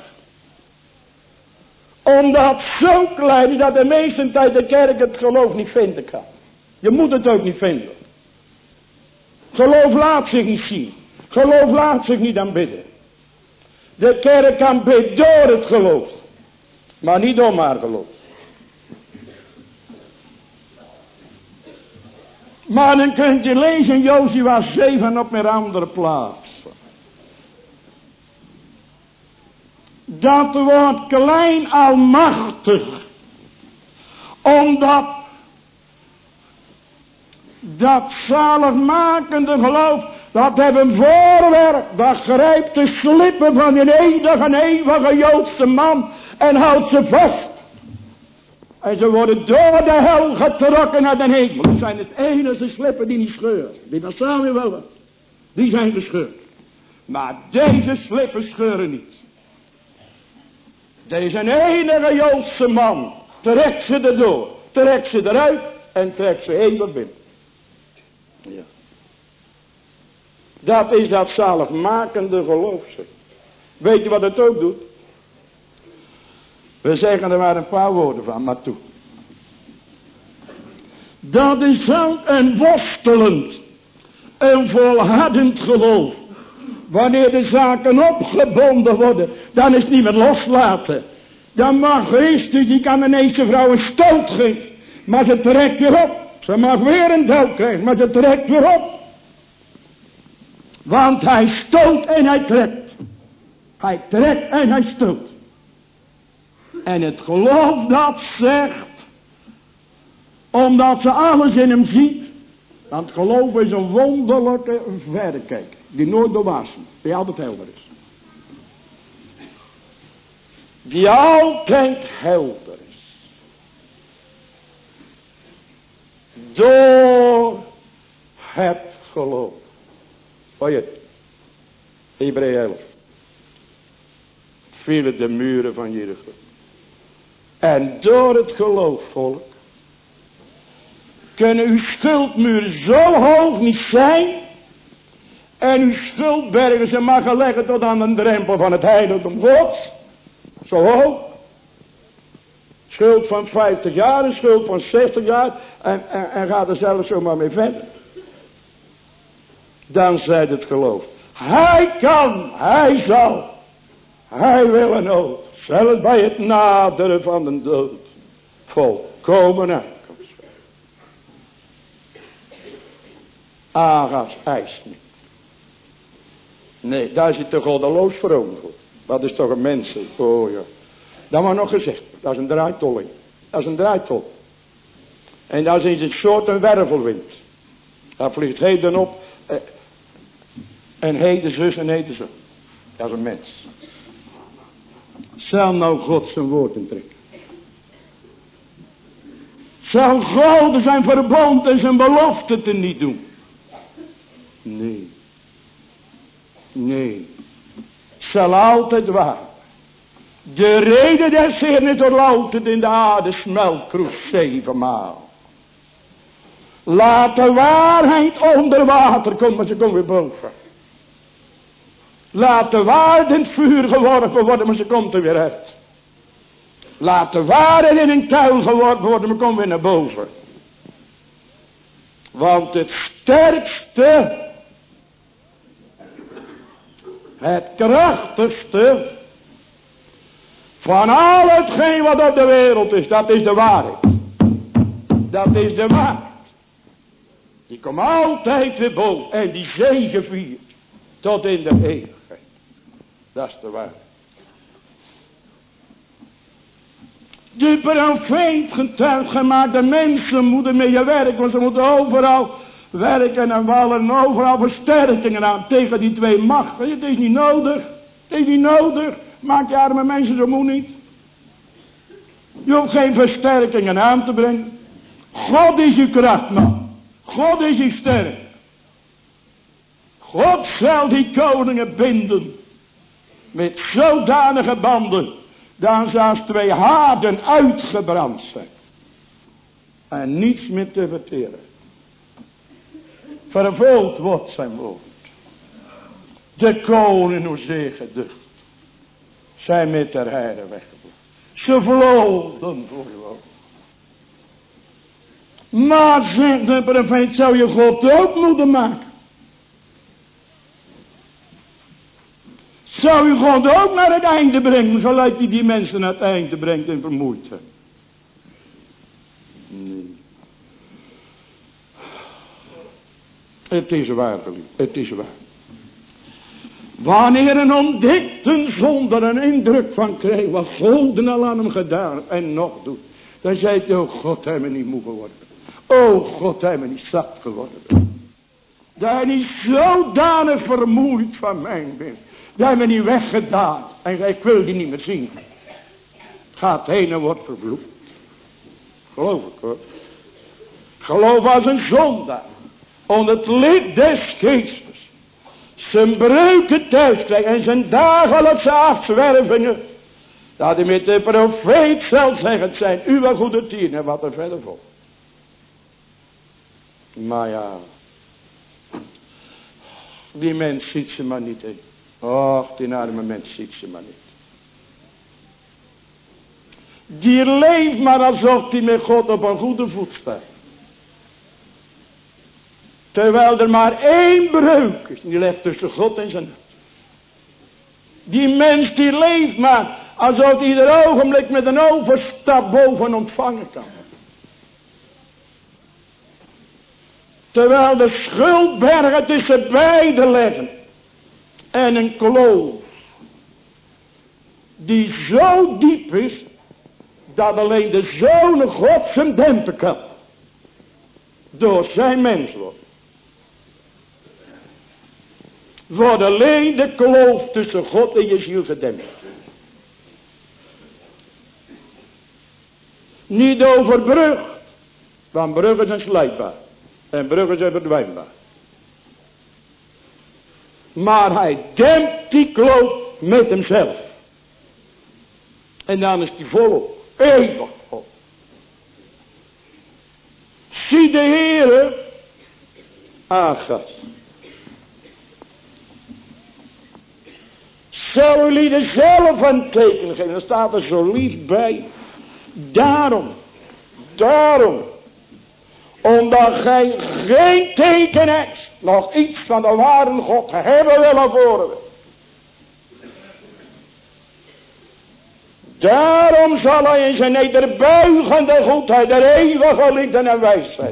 Omdat zo klein is dat de meeste tijd de kerk het geloof niet vinden kan. Je moet het ook niet vinden. Geloof laat zich niet zien. Geloof laat zich niet aanbidden. De kerk aanbidt door het geloof. Maar niet om haar geloof. Maar dan kunt je lezen in Jozua 7 op een andere plaats. Dat wordt klein almachtig. Omdat dat zaligmakende geloof, dat hebben voorwerp, dat grijpt de slippen van een eeuwige Joodse man en houdt ze vast. En ze worden door de hel getrokken naar de hemel. Dat zijn het enige slippen die niet scheuren. Die van Samuel, die zijn gescheurd. Maar deze slippen scheuren niet. Deze enige Joodse man trekt ze erdoor, trekt ze eruit en trekt ze heen binnen. Ja. Dat is dat zaligmakende geloof. Weet je wat het ook doet? We zeggen er maar een paar woorden van, maar toe. Dat is ook een worstelend, een volhardend geloof. Wanneer de zaken opgebonden worden, dan is het niet meer loslaten. Dan mag Christus, die kan ineens de vrouw een stoot geven. Maar ze trekt weer op. Ze mag weer een dood krijgen, maar ze trekt weer op. Want hij stoot en hij trekt. Hij trekt en hij stoot. En het geloof dat zegt, omdat ze alles in hem ziet. Want geloof is een wonderlijke verrekijker. Die nooit doorwaast, die altijd helder is. Die altijd helder is. Door het geloof. Hoor je het? Hebreeën 11. Vielen de muren van Jericho. En door het geloof, volk, kunnen uw schuldmuren zo hoog niet zijn. En uw schuldbergen ze mag leggen tot aan de drempel van het heiligdom Gods. Zo hoog. Schuld van 50 jaar, een schuld van 60 jaar. En gaat er zelfs zomaar mee verder. Dan zei het geloof. Hij kan, hij zal. Hij wil en ook. Zelfs bij het naderen van de dood. Volkomen uitkomst. Aga's eist niet. Nee, daar zit de goddeloos vroom voor. Dat is toch een mens. Oh ja. Dat wordt nog gezegd. Dat is een draaitolling. Dat is een draaitol. En dat is een soort een wervelwind. Dat vliegt heden op. En heden zus en heden zo. Dat is een mens. Zal nou God zijn woord intrekken? Zal God zijn verbond en zijn belofte te niet doen? Nee. Nee. Zal altijd waar. De reden des Heeren is er altijd in de aarde smeltkroes 7 maal. Laat de waarheid onder water komen, maar ze komen weer boven. Laat de waarheid in het vuur geworpen worden, maar ze komt er weer uit. Laat de waarheid in een kuil geworpen worden, maar komt weer naar boven. Want het sterkste, het krachtigste van al hetgeen wat op de wereld is, dat is de waarheid. Dat is de waarheid. Die komt altijd weer boven en die zegeviert tot in de eeuwigheid. Dat is de waarheid. De profeet getuigt gemaakt, de mensen moeten mee je werken, want ze moeten overal werken en wallen en overal versterkingen aan tegen die twee machten. Het is niet nodig. Het is niet nodig. Maak je arme mensen zo moe niet. Je hoeft geen versterkingen aan te brengen. God is je kracht, man. God is je sterk. God zal die koningen binden. Met zodanige banden. Dan ze als twee haarden uitgebrand zijn. En niets meer te verteren. Vervuld wordt zijn woord. De koning hoe zeer geducht. Zijn met der heide weggebleven. Ze vloden voor uw ogen. Maar zegt de profeet, zou je God ook moeten maken? Zou u God ook naar het einde brengen, zoals hij die mensen naar het einde brengt en vermoeit zijn? Nee. Het is waar, geliefd. Het is waar. Wanneer een ontdekte zonder een indruk van kreeg wat God al aan hem gedaan en nog doet, dan zei hij, oh God, hij me niet moe geworden. Oh God, hij me niet zat geworden. Dat hij niet zodanig vermoeid van mij bent. Dat hij me niet weggedaan. En ik wil die niet meer zien. Gaat heen en wordt vervloekt. Geloof ik hoor. Geloof als een zondaar. Onder het lid des geestes. Zijn breuken thuis krijgt. En zijn dagelijkse afzwervingen. Dat hij met de profeet zal zeggen. Het zijn uw goede tieren. En wat er verder volgt. Maar ja. Die mens ziet ze maar niet. Och, die arme mens ziet ze maar niet. Die leeft maar alsof hij met God op een goede voet staat. Terwijl er maar één breuk is. Die ligt tussen God en zijn hart. Die mens die leeft maar alsof hij ieder ogenblik met een overstap boven ontvangen kan. Terwijl de schuldbergen tussen beiden liggen. En een kloof. Die zo diep is. Dat alleen de Zoon God hem dempen kan. Door zijn mens wordt. Wordt alleen de kloof tussen God en je ziel gedempt. Niet overbrugd. Want bruggen zijn slijtbaar. En bruggen zijn verdwijnbaar. Maar hij dempt die kloof met hemzelf. En dan is hij volop. Eeuwig God. Zie de Heere. Agas. Zou jullie er zelf een teken geven? Dan staat er zo lief bij. Daarom. Omdat gij geen teken hebt. Nog iets van de ware God hebben willen voeren. Daarom zal hij in zijn nederbuigende goedheid der eeuwige liefde en wijsheid.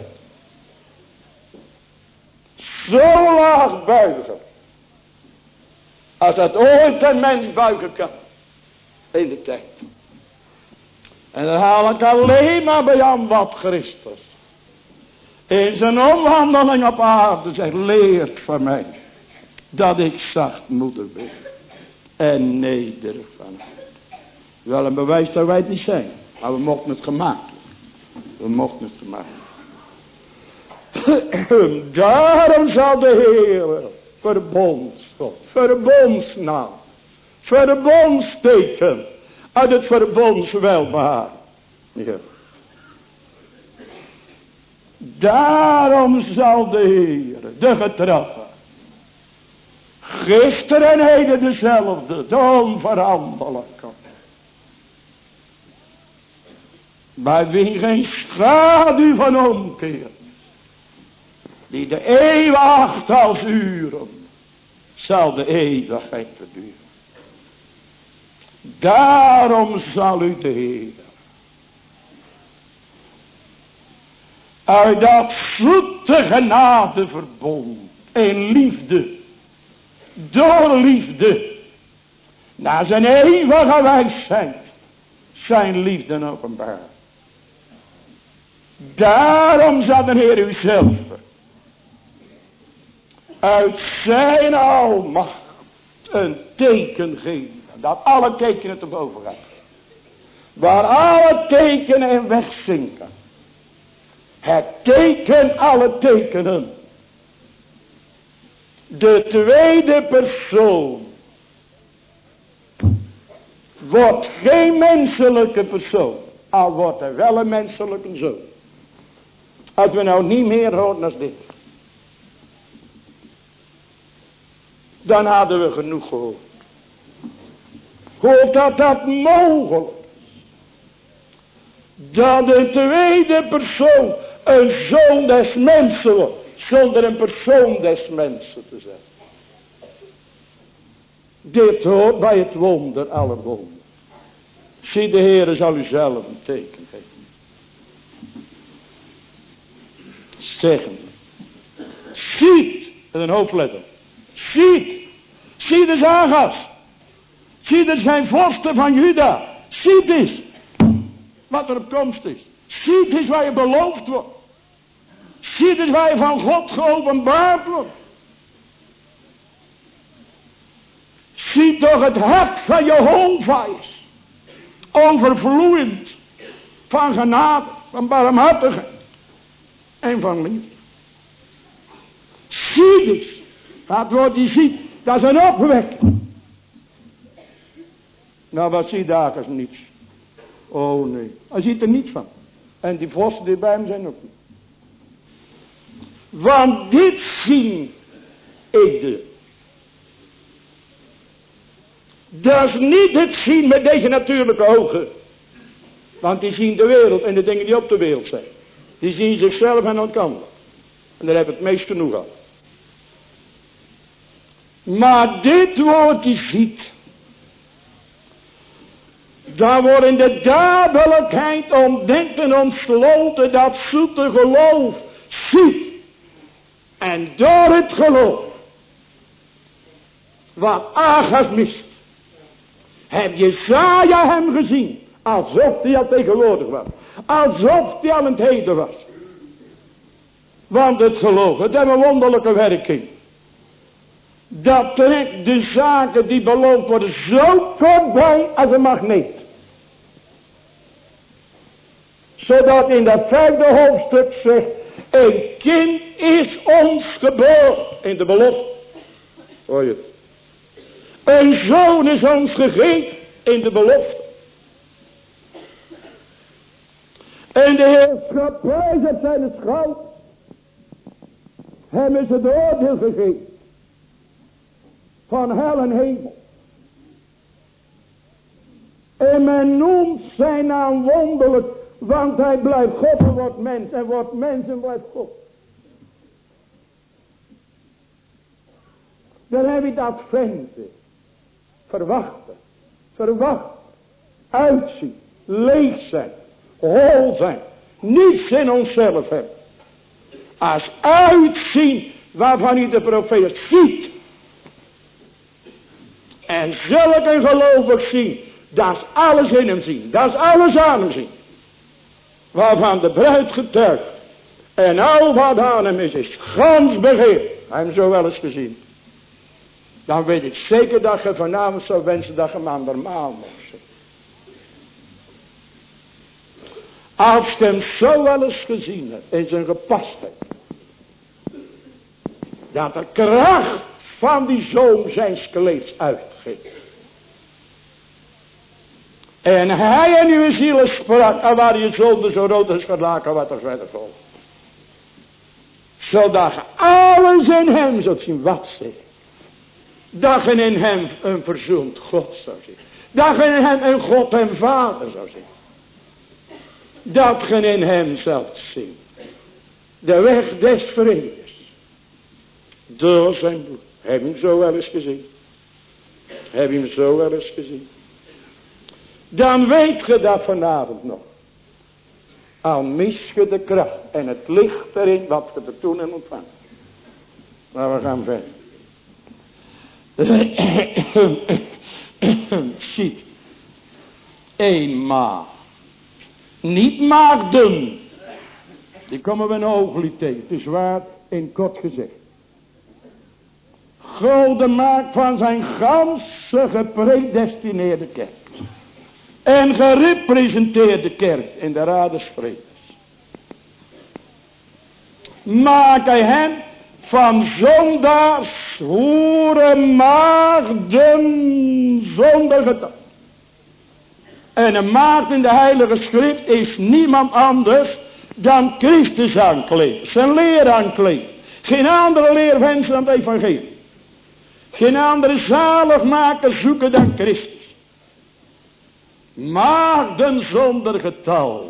Zo laag buigen. Als dat ooit een mens buigen kan. In de tijd. En dan haal ik alleen maar bij aan wat Christus. In zijn omwandeling op aarde zegt, leert van mij. Dat ik zachtmoedig ben. En nederig van hart. Wel een bewijs dat wij het niet zijn. Maar we mochten het gemaakt. Daarom zal de Heer verbondsgod, verbondsnaam, verbondsteken uit het verbondswelbehaar. Ja. Daarom zal de Heer, de getroffen, gisteren en heden dezelfde, de onveranderlijke. Bij wie geen schaduw van omkeer, die de eeuw acht als uren, zal de eeuwigheid verduren. Daarom zal u de Heer uit dat zoete genade verbond in liefde, door liefde, naar zijn eeuwige wijsheid, zijn liefde openbaar. Daarom zal de Heer u zelf uit zijn almacht een teken geven, dat alle tekenen te boven gaan, waar alle tekenen in wegzinken. Het teken alle tekenen. De tweede persoon wordt geen menselijke persoon, al wordt er wel een menselijke zoon. Als we nou niet meer horen dan dit, dan hadden we genoeg gehoord. Hoe dat mogelijk is, dat de tweede persoon een zoon des mensen wordt, zonder een persoon des mensen te zijn. Dit hoort bij het wonder aller wonderen. Zie, de Heere zal u zelf een teken geven. Zeggen. Ziet, met een hoofdletter. Ziet. Zie de zagas. Zie er zijn vorsten van Juda. Ziet eens wat er op komst is. Ziet eens waar je beloofd wordt. Ziet eens waar je van God geopenbaard wordt. Zie toch het hart van Jehovah is. Overvloeiend van genade, van barmhartigheid en van liefde. Zie dus, dat woord die ziet, dat is een opwekking. Nou, wat ziet Aggas niets? Oh nee, hij ziet er niets van. En die vorsten die bij hem zijn ook niet. Want dit zien ik. Dat is niet het zien met deze natuurlijke ogen. Want die zien de wereld en de dingen die op de wereld zijn. Die zien zichzelf en elkaar. En daar heb ik het meest genoeg aan. Maar dit woord die ziet. Daar wordt in de dadelijkheid ontdekt en ontsloten dat zoete geloof ziet. En door het geloof. Wat Aggas mist. Heb Jesaja hem gezien. Alsof hij al tegenwoordig was. Alsof hij al in het heden was. Want het geloof, het heeft een wonderlijke werking. Dat trekt de zaken die beloofd worden zo voorbij als een magneet. Zodat in dat 5e hoofdstuk zegt. Een kind is ons geboren. In de belofte. Hoor je het? Een zoon is ons gegeven. In de belofte. En de heerschappij dat zijn het schout. Hem is het oordeel gegeven. Van hel en hemel. En men noemt zijn naam wonderlijk. Want hij blijft God en wordt mens. En wordt mens en blijft God. Dan heb je dat venten. Verwachten. Uitzien. Leeg zijn. Hol zijn. Niets in onszelf hebben. Als uitzien waarvan hij de profeet ziet. En zulk een gelovig zien. Dat is alles in hem zien. Dat is alles aan hem zien. Waarvan de bruid getuigt. En al wat aan hem is gans begeerd. Hij hem zo wel eens gezien. Dan weet ik zeker dat je vanavond zou wensen dat je hem andermaal mocht zien. Als je hem zo wel eens gezien hebt in zijn gepastheid. Dat de kracht van die zoon zijn skeleets uitgeeft. En hij in uw ziel sprak, en waar je zonde zo rood is gelaken, wat er verder volgt. Zodat je alles in hem zult zien, wat zegt. Dat je in hem een verzoend God zou zien. Dat je in hem een God en Vader zou zien. Dat je in hem zult zien. De weg des vredes. Door zijn bloed. Heb je hem zo wel eens gezien? Heb je hem zo wel eens gezien? Dan weet je dat vanavond nog. Al mis je de kracht en het licht erin wat je te doen en ontvangen. Maar we gaan verder. Ziet. Eenmaal. Niet maagden. Die komen we een ogenblik tegen. Het is waar in kort gezegd. God de maak van zijn ganse gepredestineerde kerk. En gerepresenteerde kerk in de raad des vredes. Maak hij hen van zondaars, hoeren, maagden, zonder getal. En een maagd in de heilige schrift is niemand anders dan Christus aankleed. Zijn leer aankleed. Geen andere leer wensen dan het evangelie. Geen andere zaligmaker zoeken dan Christus. Maagden zonder getal.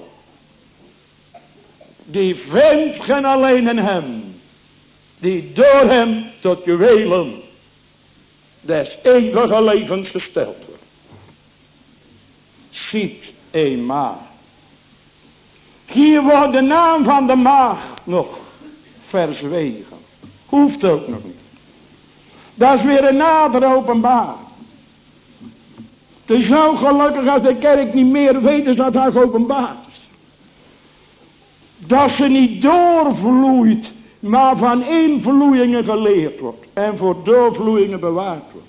Die venten alleen in hem. Die door hem tot juwelen des eeuwige levens gesteld wordt. Ziet eenmaal. Hier wordt de naam van de maagd nog verzwegen. Hoeft ook nog niet. Dat is weer een nader openbaar. Het is zo gelukkig als de kerk niet meer weet dat hij geopenbaard is. Dat ze niet doorvloeit, maar van invloeien geleerd wordt. En voor doorvloeien bewaard wordt.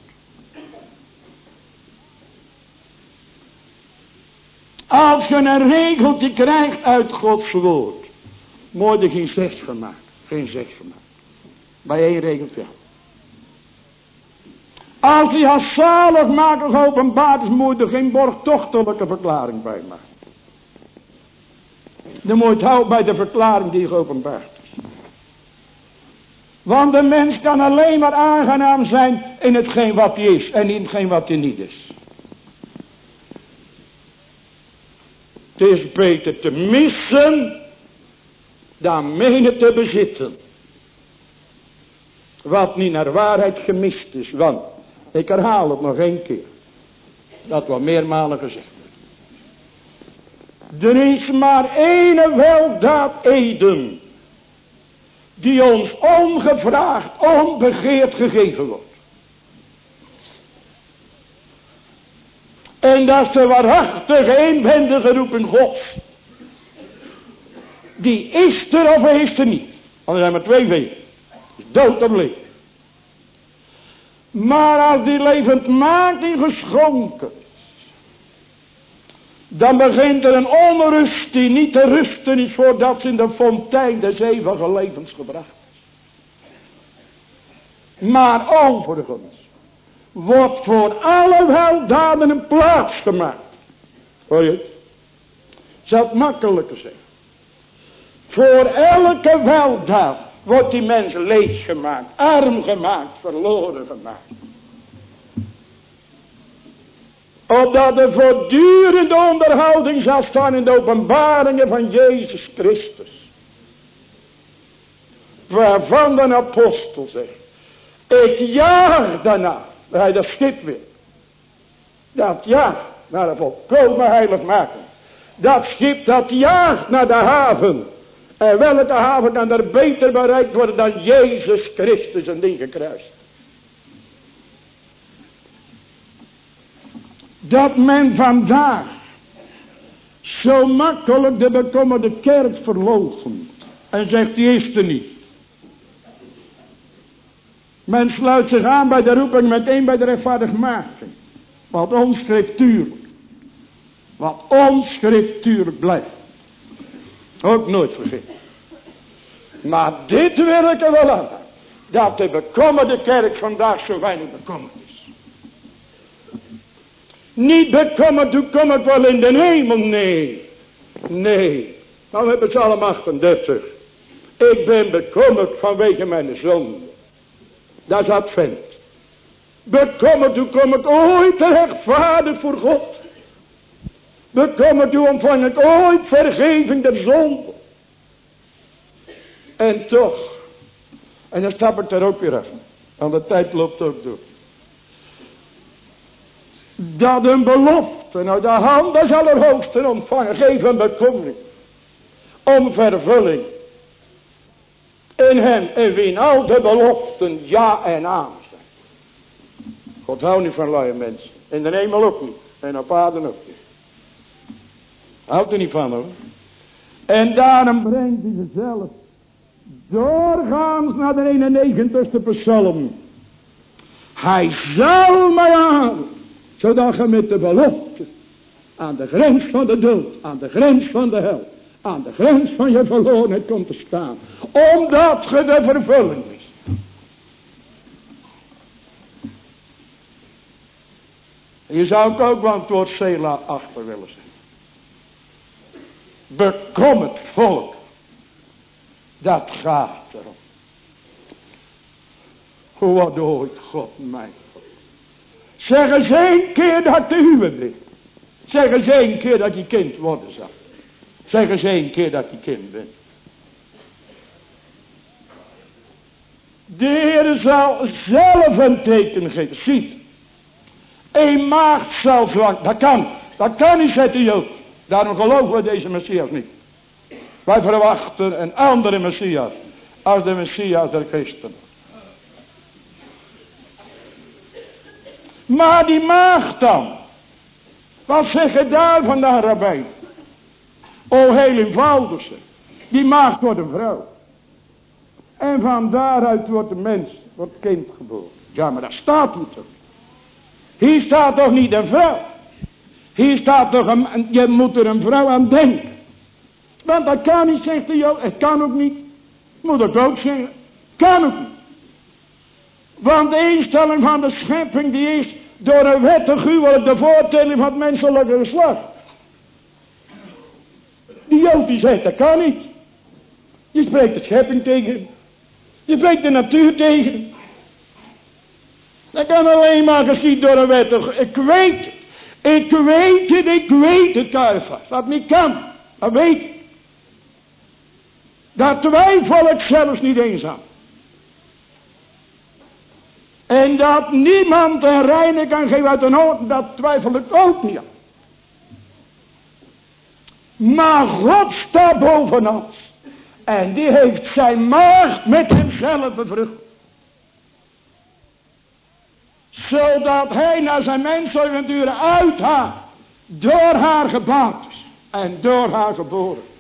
Als je een regeltje krijgt uit Gods woord. Moet er geen 6 gemaakt. Geen 6 gemaakt. Bij 1 regeltje. Als hij als zaligmaker geopenbaard is, moet er geen borgtochtelijke verklaring bij maken. Dan moet je houden bij de verklaring die geopenbaard is. Want de mens kan alleen maar aangenaam zijn in hetgeen wat hij is en in hetgeen wat hij niet is. Het is beter te missen dan menen te bezitten. Wat niet naar waarheid gemist is. Want, ik herhaal het nog 1 keer. Dat wordt meermalen gezegd. Er is maar één weldaad Eden. Die ons ongevraagd, onbegeerd gegeven wordt. En dat is de waarachtige eenwendige roeping Gods. Die is er of is er niet. Want er zijn maar 2 wegen. Dood of leven. Maar als die levendmaking geschonken is. Dan begint er een onrust die niet te rusten is voordat ze in de fontein des eeuwige levens gebracht is. Maar overigens wordt voor alle weldaden een plaats gemaakt. Hoor je het? Zou het makkelijker zijn. Voor elke weldaad wordt die mens leeg gemaakt, arm gemaakt, verloren gemaakt. Opdat er voortdurende onderhouding zal staan in de openbaringen van Jezus Christus. Waarvan de apostel zegt, ik jaag daarna. Hij dat schip weer. Dat jaagt naar de volkomen heiligmaking. Dat schip dat jaagt naar de haven. En welke haven kan er beter bereikt worden dan Jezus Christus en die gekruist. Dat men vandaag zo makkelijk de bekommerde kerk verloochent. En zegt die is er niet. Men sluit zich aan bij de roeping meteen bij de rechtvaardigmaking. Wat onscriptuurlijk blijft. Ook nooit vergeten. Maar dit wil ik er wel aan. Dat de bekommerde kerk vandaag zo weinig bekommerd is. Niet bekommerd, hoe kom ik wel in de hemel? Nee. Nee. Nou hebben ze Psalm 38. Ik ben bekommerd vanwege mijn zonde. Dat is advent. Bekommerd, hoe kom ik ooit rechtvaardig voor God? Bekommerd, hoe ontvang ik ooit vergeving der zonde? En toch. En dan stap ik er ook weer af. Want de tijd loopt ook door. Dat een belofte uit de hand des Allerhoogsten ontvangen. Geef een bekommering. Om vervulling. In hem en wie al de beloften ja en amen zijn. God houdt niet van luie mensen. In de hemel ook niet. En op aarde ook niet. Houdt er niet van hoor. En daarom brengt hij ze zelf doorgaans naar de 91ste psalm. Hij zal mij aan. Zodat je met de belofte aan de grens van de dood, aan de grens van de hel, aan de grens van je verlorenheid komt te staan. Omdat je de vervulling is. Je zou ook wel het woord Sela achter willen zetten. Bekommerd volk. Dat gaat erom. Hoe wordt ooit God mij? Zeg eens 1 keer dat ik de uwe ben. Zeg eens 1 keer dat je kind worden zal. Zeg eens 1 keer dat je kind bent. De Heer zal zelf een teken geven. Ziet. Een maagd zal zwanger. Dat kan niet, zegt de Jood. Daarom geloven we deze Messias niet. Wij verwachten een andere Messias. Als de Messias der Christen. Maar die maagd dan. Wat zeg je daar vandaan, rabbijn? O, heel eenvoudig zeg. Die maagd wordt een vrouw. En van daaruit wordt een mens, wordt kind geboren. Ja, maar dat staat niet zo. Hier staat toch niet een vrouw. Hier staat toch je moet er een vrouw aan denken. Want dat kan niet, zegt de Jood. Het kan ook niet. Moet ik ook zeggen. Kan ook niet. Want de instelling van de schepping die is door een wettig huwelijk de voortelling van het menselijke geslacht. Die Jood die zegt dat kan niet. Je spreekt de schepping tegen. Je spreekt de natuur tegen. Dat kan alleen maar geschieden door een wettig. Ik weet het, Caiaphas. Dat niet kan. Dat weet ik. Daar twijfel ik zelfs niet eens aan. En dat niemand een reine kan geven uit een hoofd, dat twijfel ik ook niet aan. Maar God staat boven ons. En die heeft zijn maagd met hemzelf bevrucht. Zodat hij naar zijn mensavonturen uithaalt. Door haar gebaat is. En door haar geboren is.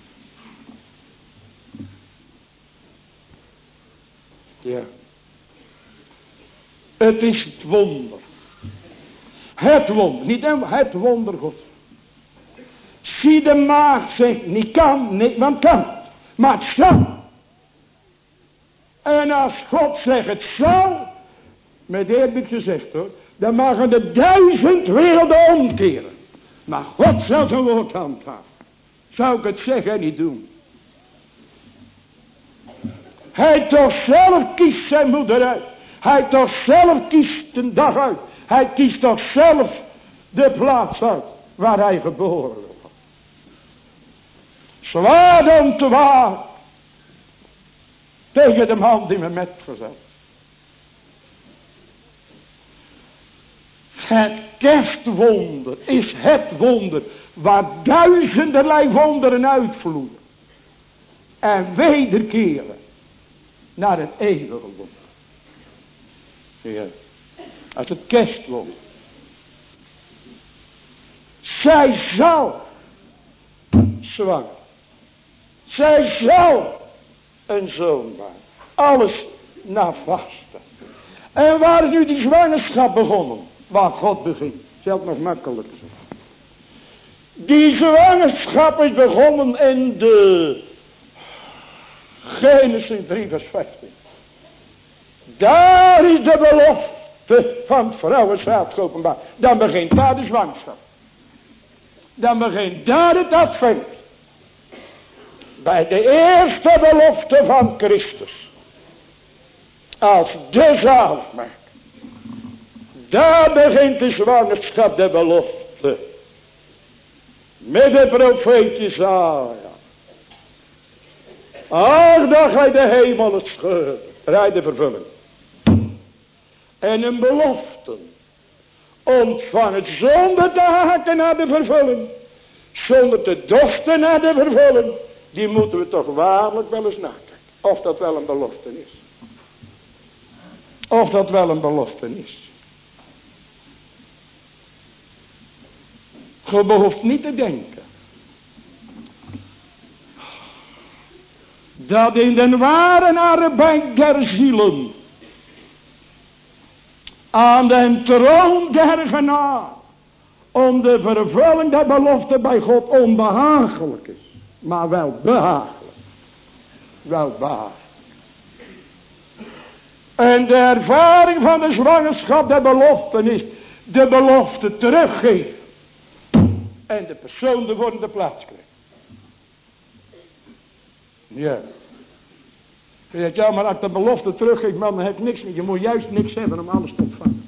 Ja. Het is het wonder. Het wonder. Niet het wonder God. Zie de maagd zegt niet kan. Nee, want kan. Maar het zal. En als God zegt het zal. Met eerbied gezegd hoor. Dan mogen de 1000 werelden omkeren. Maar God zal zijn woord handhaven. Zou ik het zeggen en niet doen. Hij toch zelf kiest zijn moeder uit. Hij toch zelf kiest een dag uit. Hij kiest toch zelf de plaats uit. Waar hij geboren wordt. Zwaar om te waar. Tegen de man die me met gezet. Het kerstwonder is het wonder. Waar duizenderlei wonderen uitvloeien. En wederkeren. Naar het eeuwige wonder. Ja. Als het kerstwonder. Zij zal zwanger. Zij zal een zoon maken. Alles naar vasten. En waar is nu die zwangerschap begonnen? Waar God begint. Zelfs nog makkelijker. Die zwangerschap is begonnen in de Genesis 3 vers 15. Daar is de belofte van het vrouwenzaad geopenbaard. Dan begint daar de zwangerschap. Dan begint daar het advent. Bij de eerste belofte van Christus. Als de zaligmaker. Daar begint de zwangerschap, de belofte. Met de profeet Jesaja. Ach, dan ga je de hemel het scheuren. Rijd de vervulling. En een belofte. Ontvangen zonder te haken naar de vervulling. Zonder te dorsten naar de vervulling. Die moeten we toch waarlijk wel eens nakijken. Of dat wel een belofte is. Of dat wel een belofte is. Je behoeft niet te denken. Dat in de ware arbeid der zielen. Aan de troon der genade. Om de vervulling der belofte bij God onbehagelijk is. Maar wel behagelijk. Wel behagelijk. En de ervaring van de zwangerschap der belofte is. De belofte teruggeven. En de persoon de wordende plaats krijgt. Ja. Je zegt, ja, maar als ik de belofte teruggeef, man, dan heb ik niks meer. Je moet juist niks hebben om alles te ontvangen.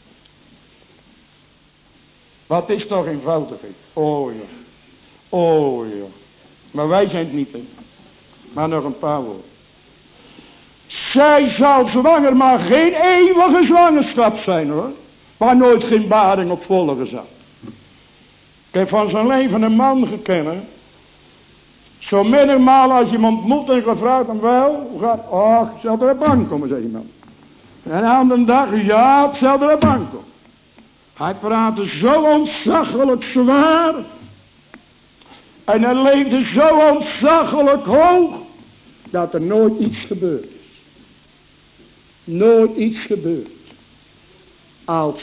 Wat is toch eenvoudigheid? Oh ja. Oh ja. Maar wij zijn het niet, hè. Maar nog een paar woorden. Zij zal zwanger, maar geen eeuwige zwangerschap zijn hoor. Waar nooit geen baring op volgen zat. Ik heb van zijn leven een man gekend. Zo menigmaal als je hem ontmoet en gevraagd hem wel, hoe gaat? Och, ik zal er op aankomen, zei iemand. En aan de dag, ja, ik zal er op aankomen. Hij praatte zo ontzaglijk zwaar. En hij leefde zo ontzaglijk hoog. Dat er nooit iets gebeurd is. Nooit iets gebeurd. Als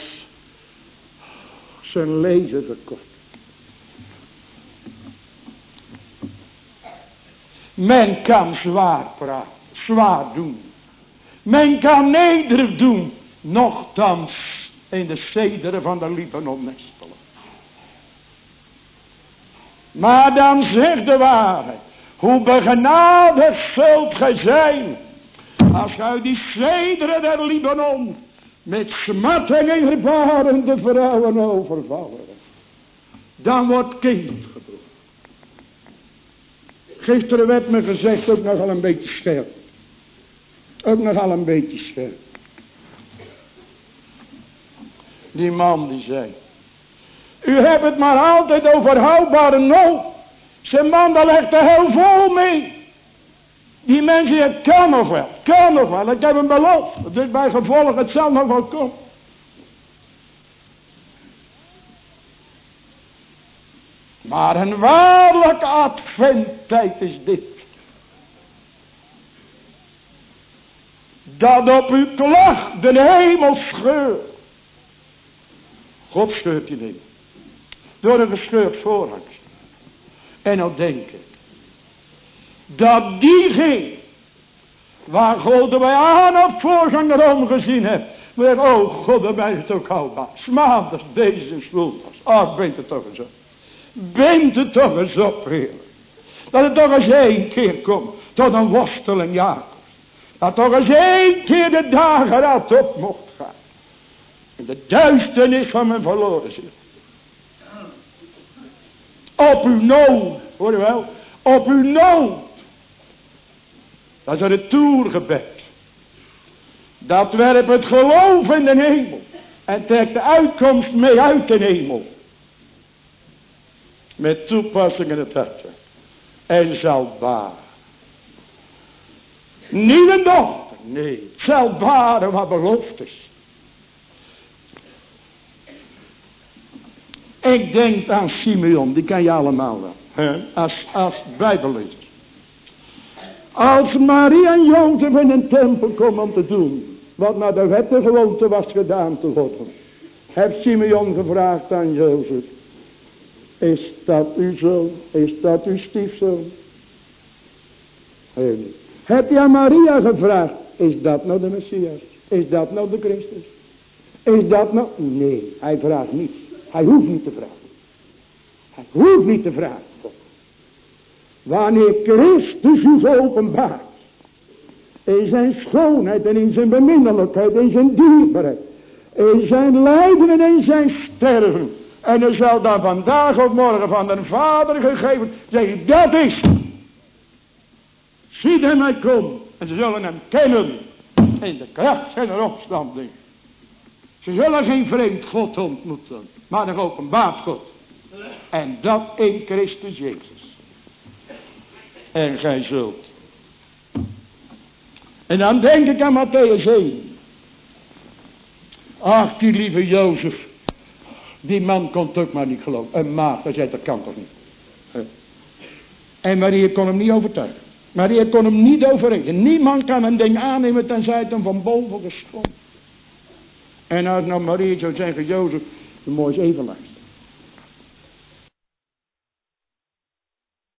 zijn leven verkort. Men kan zwaar praten, zwaar doen. Men kan nederig doen, nochtans in de cederen van de Libanon nestelen. Maar dan zegt de waarheid, hoe begenadigd zult gij zijn, als gij uit die cederen der Libanon met smarten en gebaren de vrouwen overvallen. Dan wordt kind geboren. Gisteren werd me gezegd, ook nogal een beetje scherp. Ook nogal een beetje scherp. Die man die zei, u hebt het maar altijd over houdbare nood. Zijn man, daar legt de hel vol mee. Die mensen zeggen, het kan nog wel, kan nog wel. Ik heb hem beloofd. Dus bij gevolg, het zal nog wel komen. Maar een waarlijke adventtijd is dit. Dat op uw klacht de hemel scheurt. God scheurt je hemel. Door een gescheurd voorhang. En nou denken. Dat diegene. Waar God bij aan op voorganger omgezien hebt. Maar oh God, dan ben je het ook houdbaar. Smaanders, deze schuldig. Ah, bent het toch eens op. Bent het toch eens op, Heer. Dat het toch eens één keer komt. Tot een worsteling Jacob. Dat toch eens één keer de dageraad op mocht gaan. En de duisternis van mijn verloren ziel. Op uw nood, hoor je wel, op uw nood. Dat is een retourgebed. Dat werpt het geloof in de hemel. En trekt de uitkomst mee uit de hemel. Met toepassing in het hart. En zal baren. Niet een dochter, nee. Het zal baren wat beloofd is. Ik denk aan Simeon, die ken je allemaal wel. Als bijbellezer. Als Maria en Jozef in een tempel komen om te doen. Wat naar de wet de gewoonte was gedaan te worden. Heeft Simeon gevraagd aan Jozef. Is dat uw zoon? Is dat uw stiefzoon? Nee. Heb je aan Maria gevraagd. Is dat nou de Messias? Is dat nou de Christus? Is dat nou? Nee, hij vraagt niet. Hij hoeft niet te vragen. Hij hoeft niet te vragen. Wanneer Christus is openbaard. In zijn schoonheid en in zijn beminnelijkheid. In zijn dierbaarheid. In zijn lijden en in zijn sterven. En er zal dan vandaag of morgen van de Vader gegeven. Zeggen, dat is. Zie hem mij komen. En ze zullen hem kennen. In de kracht zijn opstanding. Ze zullen geen vreemd God ontmoeten. Maar een openbaard God. En dat in Christus Jezus. En gij zult. En dan denk ik aan Mattheüs 1. Ach, die lieve Jozef. Die man kon het ook maar niet geloven. Een maagd, hij zei, dat kan toch niet. En Maria kon hem niet overtuigen. Maria kon hem niet overreden. Niemand kan een ding aannemen tenzij het hem van boven geschonken. En als nou Maria zou zeggen, Jozef, de mooie even langs.